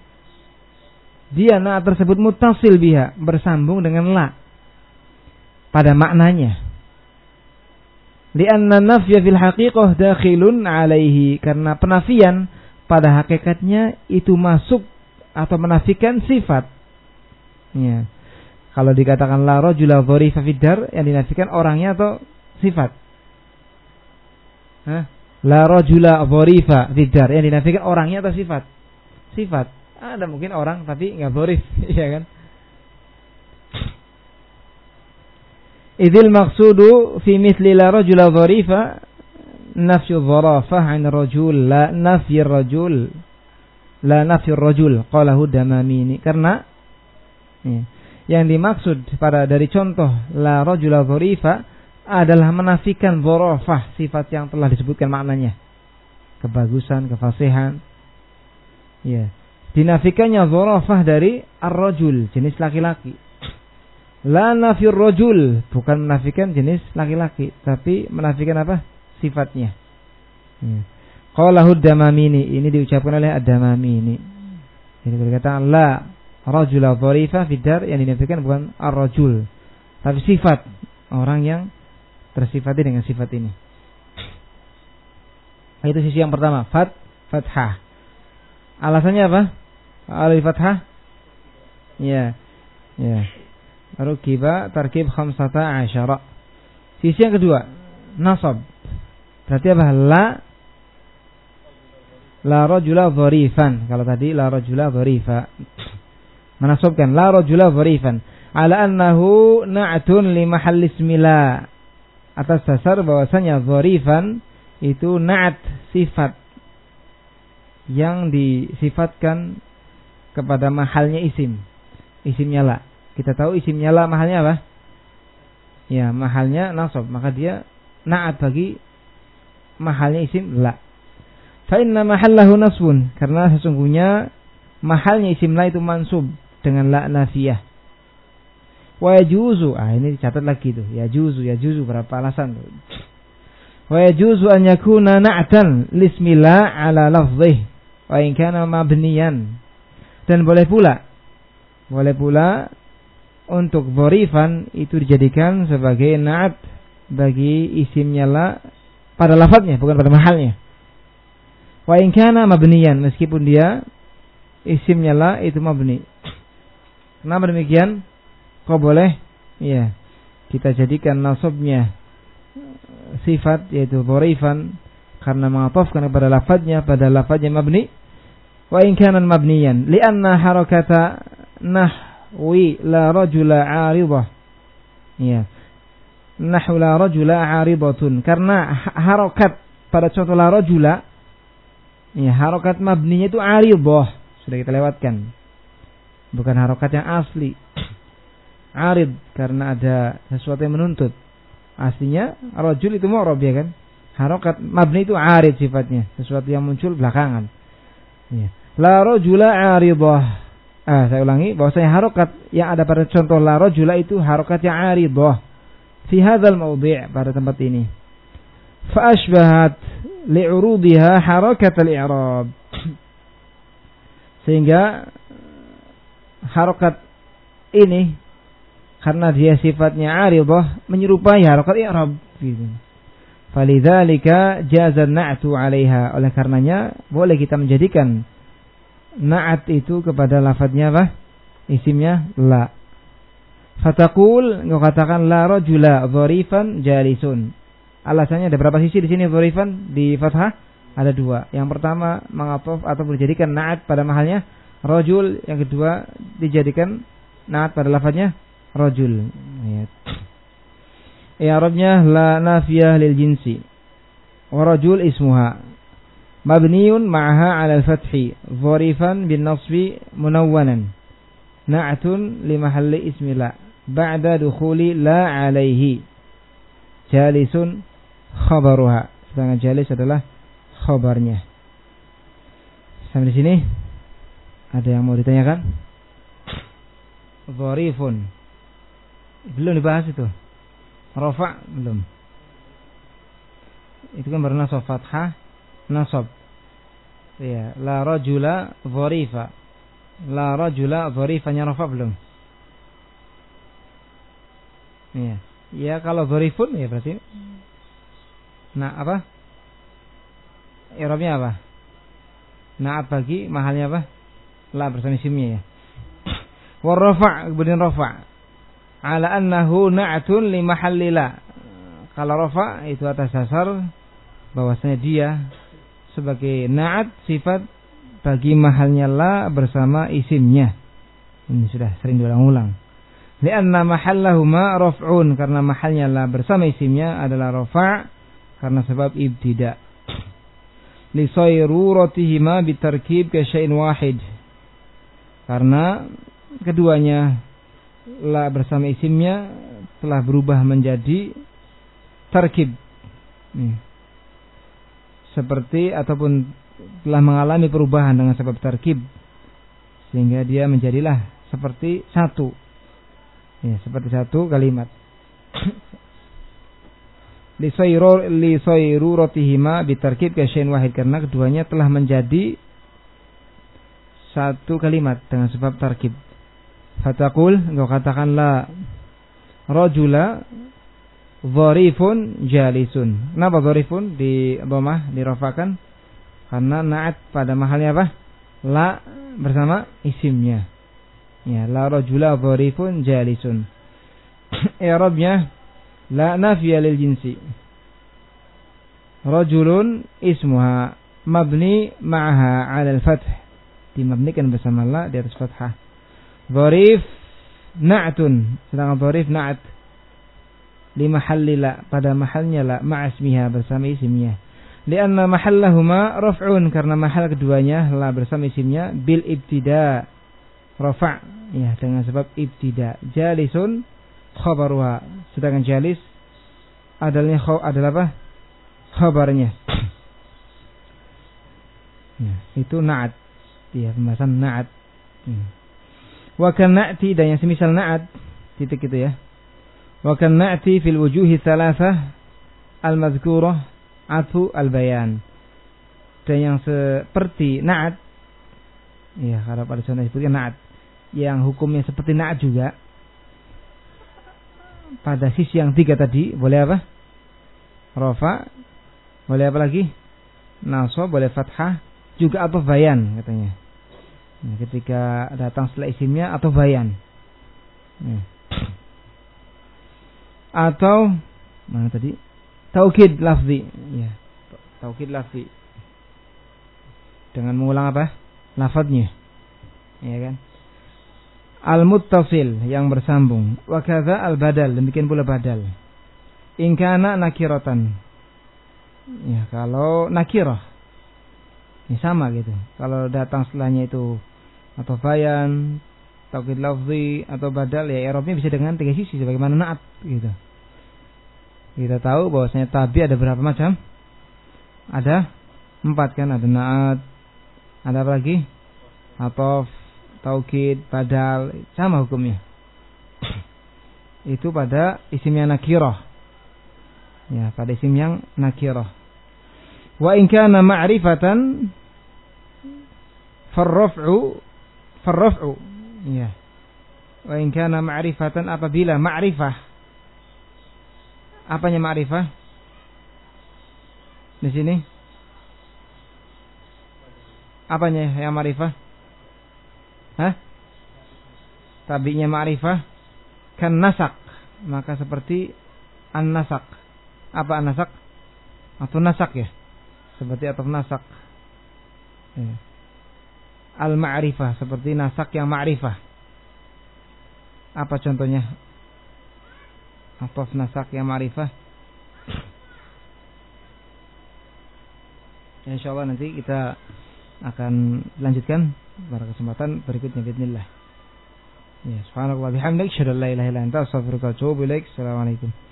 dia na'at tersebut muttasil biha, bersambung dengan la pada maknanya. Lianna nafya fil haqiqah dakhilun alaihi, karena penafian pada hakikatnya itu masuk atau menafikan sifat. Ya. Kalau dikatakan la rajula dharifa fid dar, yang dinafikan orangnya atau sifat? Hah? La rajula dharifa fid dar, yang dinafikan orangnya atau sifat? Sifat. Ada mungkin orang tapi enggak dharif, ya kan? Idzil maqsudu fi mithli la rajula dharifa nafyu dharafah 'an rajul la nafy rajul la nafy rajul qalahu Damamini, karena ya, yang dimaksud pada dari contoh la rajula dharifa adalah menafikan dharafah, sifat yang telah disebutkan maknanya, kebagusan, kefasihan. Ya, dinafikannya dharafah dari ar-rajul, jenis laki-laki. La nafyur rajul, bukan menafikan jenis laki-laki, tapi menafikan apa? Sifatnya. Hmm. Qalahu Damamini, ini diucapkan oleh Ad-Damamini. Jadi berkata la rajula dharifa fid dar, yang dinafikan bukan ar-rajul, tapi sifat orang yang tersifati dengan sifat ini. Itu sisi yang pertama, fat fathah. Alasannya apa? Alif fathah? Ya. Ya. Rukiba tarkib khamsata asyara. Sisi yang kedua, nasab. Berarti apa? La la rajula dharifan. Kalau tadi la rajula dharifa, menasabkan la rajula dharifan ala annahu na'tun li mahalli ismila, atas dasar bahwasanya dharifan itu na'at, sifat yang disifatkan kepada mahalnya isim. Isimnya la. Kita tahu isimnya la mahalnya apa? Ya, mahalnya nasab, maka dia na'at bagi mahalnya isim la. Fa inna mahallahu nasbun, karena sesungguhnya mahalnya isim la itu mansub dengan la nafiyah. Wa yajuzu, ah ini dicatat lagi tuh, yajuzu, yajuzu berapa alasan tuh. Wa yajuzu an yakuna na'tan lismi la ala lafdhih wa in kana mabniyan. Dan boleh pula, boleh pula untuk dharifan itu dijadikan sebagai na'at bagi isimnya la pada lafadznya, bukan pada mahalnya. Wa in kana mabniyan, meskipun dia isimnya la itu mabni. Kenapa demikian? Kok boleh? Ya, kita jadikan nasabnya sifat, yaitu dharifan, karena mengatofkan kepada lafadznya pada lafadznya mabni. Wa in kana mabniyan li'anna harakata nahwi la rajula 'aridah. Ya. Nahwu la rajula 'aridatun, karena harokat pada contoh la rajula, ya, harokat mabninya itu 'aridah, sudah kita lewatkan. Bukan harokat yang asli. 'Arid karena ada sesuatu yang menuntut. Aslinya rajul itu mu'rab, ya kan? Harokat mabni itu 'arid sifatnya, sesuatu yang muncul belakangan. Ya. La rajula 'aridah. Ah, saya ulangi, bahwasanya harokat yang ada pada contoh la rajula itu harokat yang 'aridah fi hadzal mawdi', pada tempat ini. Fa ashbahat li'urudiha harakat al-i'rab. Sehingga harokat ini karena dia sifatnya 'aridah menyerupai harokat i'rab gitu. Falidzalika jaza an-na'tu 'alaiha, oleh karenanya boleh kita menjadikan na'at itu kepada lafadznya apa? Isimnya la. Fataqul, engkau katakan la rajula dharifan jalisun. Alasannya ada berapa sisi di sini dharifan di fathah? Ada dua. Yang pertama mengatof atau dijadikan na'at pada mahalnya rajul, yang kedua dijadikan na'at pada lafadznya rajul. Ya. I'rabnya la nafiyah lil jinsi. Wa rajul ismuha mabniun ma'aha 'ala al-fathi dharifan bin nasbi munawwanan na'tun li mahalli ismi la ba'da dukhuli la 'alaihi jalisun khabaruha, sedangkan jalis adalah khabarnya. Sampai di sini ada yang mau ditanyakan? Dharifun belum dibahas itu. Rafa belum. Itu kan baru nasab, fathah nasab. Ya, la rajula dharifa. La rajula dharifanya rafa belum. Ya. Ya, kalau dharifun ya berarti Nah, apa? I'rabnya apa? Na'at bagi mahalnya apa? La bersama isimnya ya. Wa rafa' kemudian rafa' ala annahu na'atun li mahalli la. Kalau rafa' itu atas dasar bahwasanya dia sebagai na'at sifat bagi mahalnya la bersama isimnya. Ini sudah sering diulang-ulang. Lianna mahallahuma raf'un, karena mahalnya la bersama isimnya adalah rafa' karena sebab ibtida. Li sayruratihima bitarkib ka syai'in wahid. Karena keduanya la bersama isimnya telah berubah menjadi tarkib. Nih. Seperti ataupun telah mengalami perubahan dengan sebab tarkib sehingga dia menjadilah seperti satu. Ya, seperti satu kalimat. Li sayru li sayruratihima bitarkib ka syai'in wahid, karena keduanya telah menjadi satu kalimat dengan sebab tarkib. Fataqul, engkau katakanlah rajula dharifun jalisun. Kenapa dharifun di dhammah dirafakan? Karena na'at pada mahalnya apa? La bersama isimnya. Ya, la rajula dharifun jalisun. I'rabnya la nafiya lil jinsi. Rajulun ismuha mabni ma'aha 'ala al-fath. Dimabnikan bersama la di atas fathah. Dharif na'tun, sedangkan dharif na'at li mahalli la, pada mahalnya la ma'asmiha bersama isimnya. Lianna mahallahuma raf'un, karena mahal keduanya la bersama isimnya bil ibtida. Rafa' ya dengan sebab ibtida. Jalisun khabaruha, sedangkan jalis adalah adalah apa? Khabarnya. Ya, itu na'at. Ya, pembahasan na'at. Hmm. Wa kan na'ti, dan yang semisal na'at titik itu ya. Wa kan na'ti fil wujuhi thalathah al-madhkurah atfu al-bayan. Dan yang seperti na'at, ya kalau pada contoh disebutkan na'at, yang hukumnya seperti na'at juga pada sisi yang tiga tadi, boleh apa? Rafa, boleh apa lagi? Nasab, boleh fathah, juga atau bayan katanya. Nah, ketika datang setelah isimnya atau bayan. Nah. Atau mana tadi? Taukid lafzi, ya. Taukid lafzi. Dengan mengulang apa? Lafadznya. Ya kan? Al-muttasil, yang bersambung. Wa kadza al-badal, demikian pula badal. In kana nakiratan. Ya, kalau nakirah. Ya sama gitu. Kalau datang setelahnya itu atau bayan, taukid lafzi atau badal, ya i'rabnya bisa dengan tiga sisi sebagaimana na'at gitu. Kita tahu bahwasanya tabi ada berapa macam? Ada empat kan, ada na'at, ada apa lagi? Ataf, taukid, badal, sama hukumnya. Itu pada isim yang nakirah. Ya, pada isim yang nakirah. Wa in kana ma'rifatan farraf'u farraf'u. Ya. Wa in kana ma'rifatan, apabila ma'rifah. Apanya ma'rifah? Di sini. Apanya yang ma'rifah? Hah? Tabi'nya ma'rifah kan nasak, maka seperti an-nasak. Apa an-nasak? Atau nasak ya? Seperti atau nasak. Ya. Al-ma'rifah, seperti nasak yang ma'rifah. Apa contohnya? Atau nasak yang ma'rifah? Ya, insyaallah nanti kita akan lanjutkan pada kesempatan berikutnya bismillah. Ya, subhanallah bihamdik, syada la ilaha illa anta, astaghfiruka wa atubu ilaik. Assalamualaikum.